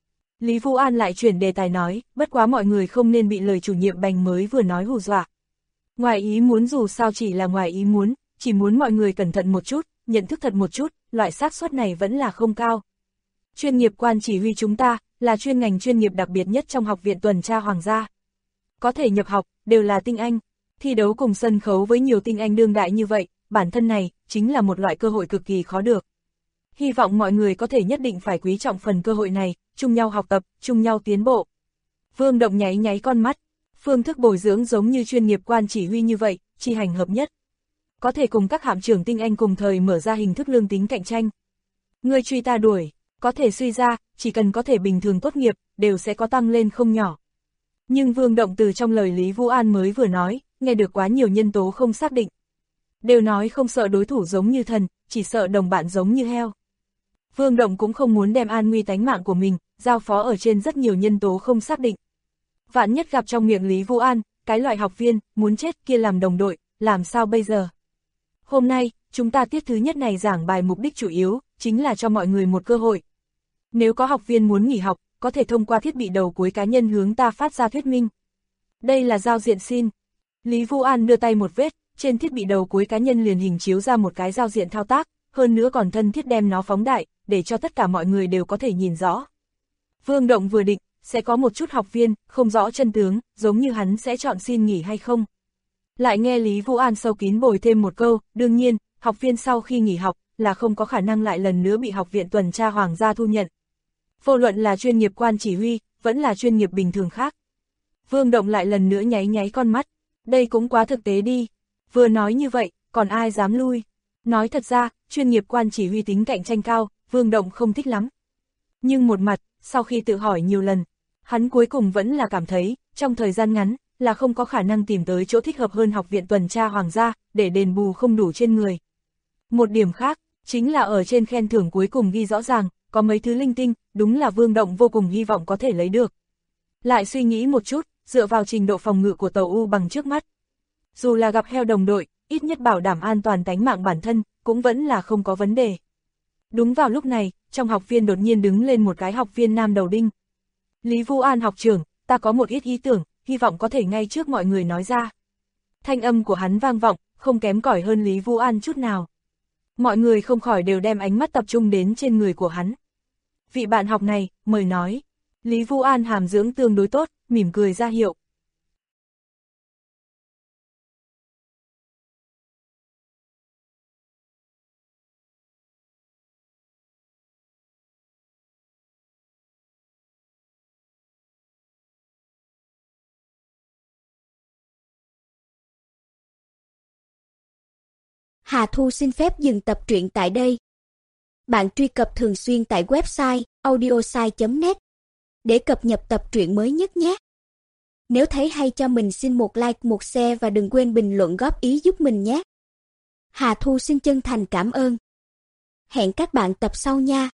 Lý Vu An lại chuyển đề tài nói, bất quá mọi người không nên bị lời chủ nhiệm Bành mới vừa nói hù dọa. Ngoài ý muốn dù sao chỉ là ngoài ý muốn, chỉ muốn mọi người cẩn thận một chút, nhận thức thật một chút, loại xác suất này vẫn là không cao. Chuyên nghiệp quan chỉ huy chúng ta, là chuyên ngành chuyên nghiệp đặc biệt nhất trong học viện tuần tra hoàng gia. Có thể nhập học, đều là tinh anh. Thi đấu cùng sân khấu với nhiều tinh anh đương đại như vậy, bản thân này, chính là một loại cơ hội cực kỳ khó được. Hy vọng mọi người có thể nhất định phải quý trọng phần cơ hội này, chung nhau học tập, chung nhau tiến bộ. Vương Động nháy nháy con mắt, phương thức bồi dưỡng giống như chuyên nghiệp quan chỉ huy như vậy, chi hành hợp nhất. Có thể cùng các hạm trưởng tinh anh cùng thời mở ra hình thức lương tính cạnh tranh. Người truy ta đuổi, có thể suy ra, chỉ cần có thể bình thường tốt nghiệp, đều sẽ có tăng lên không nhỏ. Nhưng Vương Động từ trong lời Lý Vu An mới vừa nói, nghe được quá nhiều nhân tố không xác định. Đều nói không sợ đối thủ giống như thần, chỉ sợ đồng bạn giống như heo. Vương Động cũng không muốn đem an nguy tánh mạng của mình, giao phó ở trên rất nhiều nhân tố không xác định. Vạn nhất gặp trong miệng Lý Vu An, cái loại học viên, muốn chết kia làm đồng đội, làm sao bây giờ? Hôm nay, chúng ta tiết thứ nhất này giảng bài mục đích chủ yếu, chính là cho mọi người một cơ hội. Nếu có học viên muốn nghỉ học, có thể thông qua thiết bị đầu cuối cá nhân hướng ta phát ra thuyết minh. Đây là giao diện xin. Lý Vu An đưa tay một vết, trên thiết bị đầu cuối cá nhân liền hình chiếu ra một cái giao diện thao tác, hơn nữa còn thân thiết đem nó phóng đại, để cho tất cả mọi người đều có thể nhìn rõ. Vương Động vừa định, sẽ có một chút học viên, không rõ chân tướng, giống như hắn sẽ chọn xin nghỉ hay không. Lại nghe Lý Vu An sâu kín bồi thêm một câu, đương nhiên, học viên sau khi nghỉ học, là không có khả năng lại lần nữa bị học viện tuần tra hoàng gia thu nhận. Vô luận là chuyên nghiệp quan chỉ huy, vẫn là chuyên nghiệp bình thường khác. Vương Động lại lần nữa nháy nháy con mắt, đây cũng quá thực tế đi. Vừa nói như vậy, còn ai dám lui. Nói thật ra, chuyên nghiệp quan chỉ huy tính cạnh tranh cao, Vương Động không thích lắm. Nhưng một mặt, sau khi tự hỏi nhiều lần, hắn cuối cùng vẫn là cảm thấy, trong thời gian ngắn, là không có khả năng tìm tới chỗ thích hợp hơn học viện tuần tra hoàng gia, để đền bù không đủ trên người. Một điểm khác, chính là ở trên khen thưởng cuối cùng ghi rõ ràng, có mấy thứ linh tinh, đúng là Vương Động vô cùng hy vọng có thể lấy được. Lại suy nghĩ một chút, dựa vào trình độ phòng ngự của tàu U bằng trước mắt. Dù là gặp heo đồng đội, ít nhất bảo đảm an toàn tánh mạng bản thân, cũng vẫn là không có vấn đề. Đúng vào lúc này, trong học viên đột nhiên đứng lên một cái học viên nam đầu đinh. Lý Vu An học trưởng, ta có một ít ý tưởng, hy vọng có thể ngay trước mọi người nói ra. Thanh âm của hắn vang vọng, không kém cỏi hơn Lý Vu An chút nào. Mọi người không khỏi đều đem ánh mắt tập trung đến trên người của hắn. Vị bạn học này, mời nói. Lý Vu An hàm dưỡng tương đối tốt, mỉm cười ra hiệu. Hà Thu xin phép dừng tập truyện tại đây. Bạn truy cập thường xuyên tại website audiosai.net để cập nhật tập truyện mới nhất nhé. Nếu thấy hay cho mình xin một like, một share và đừng quên bình luận góp ý giúp mình nhé. Hà Thu xin chân thành cảm ơn. Hẹn các bạn tập sau nha.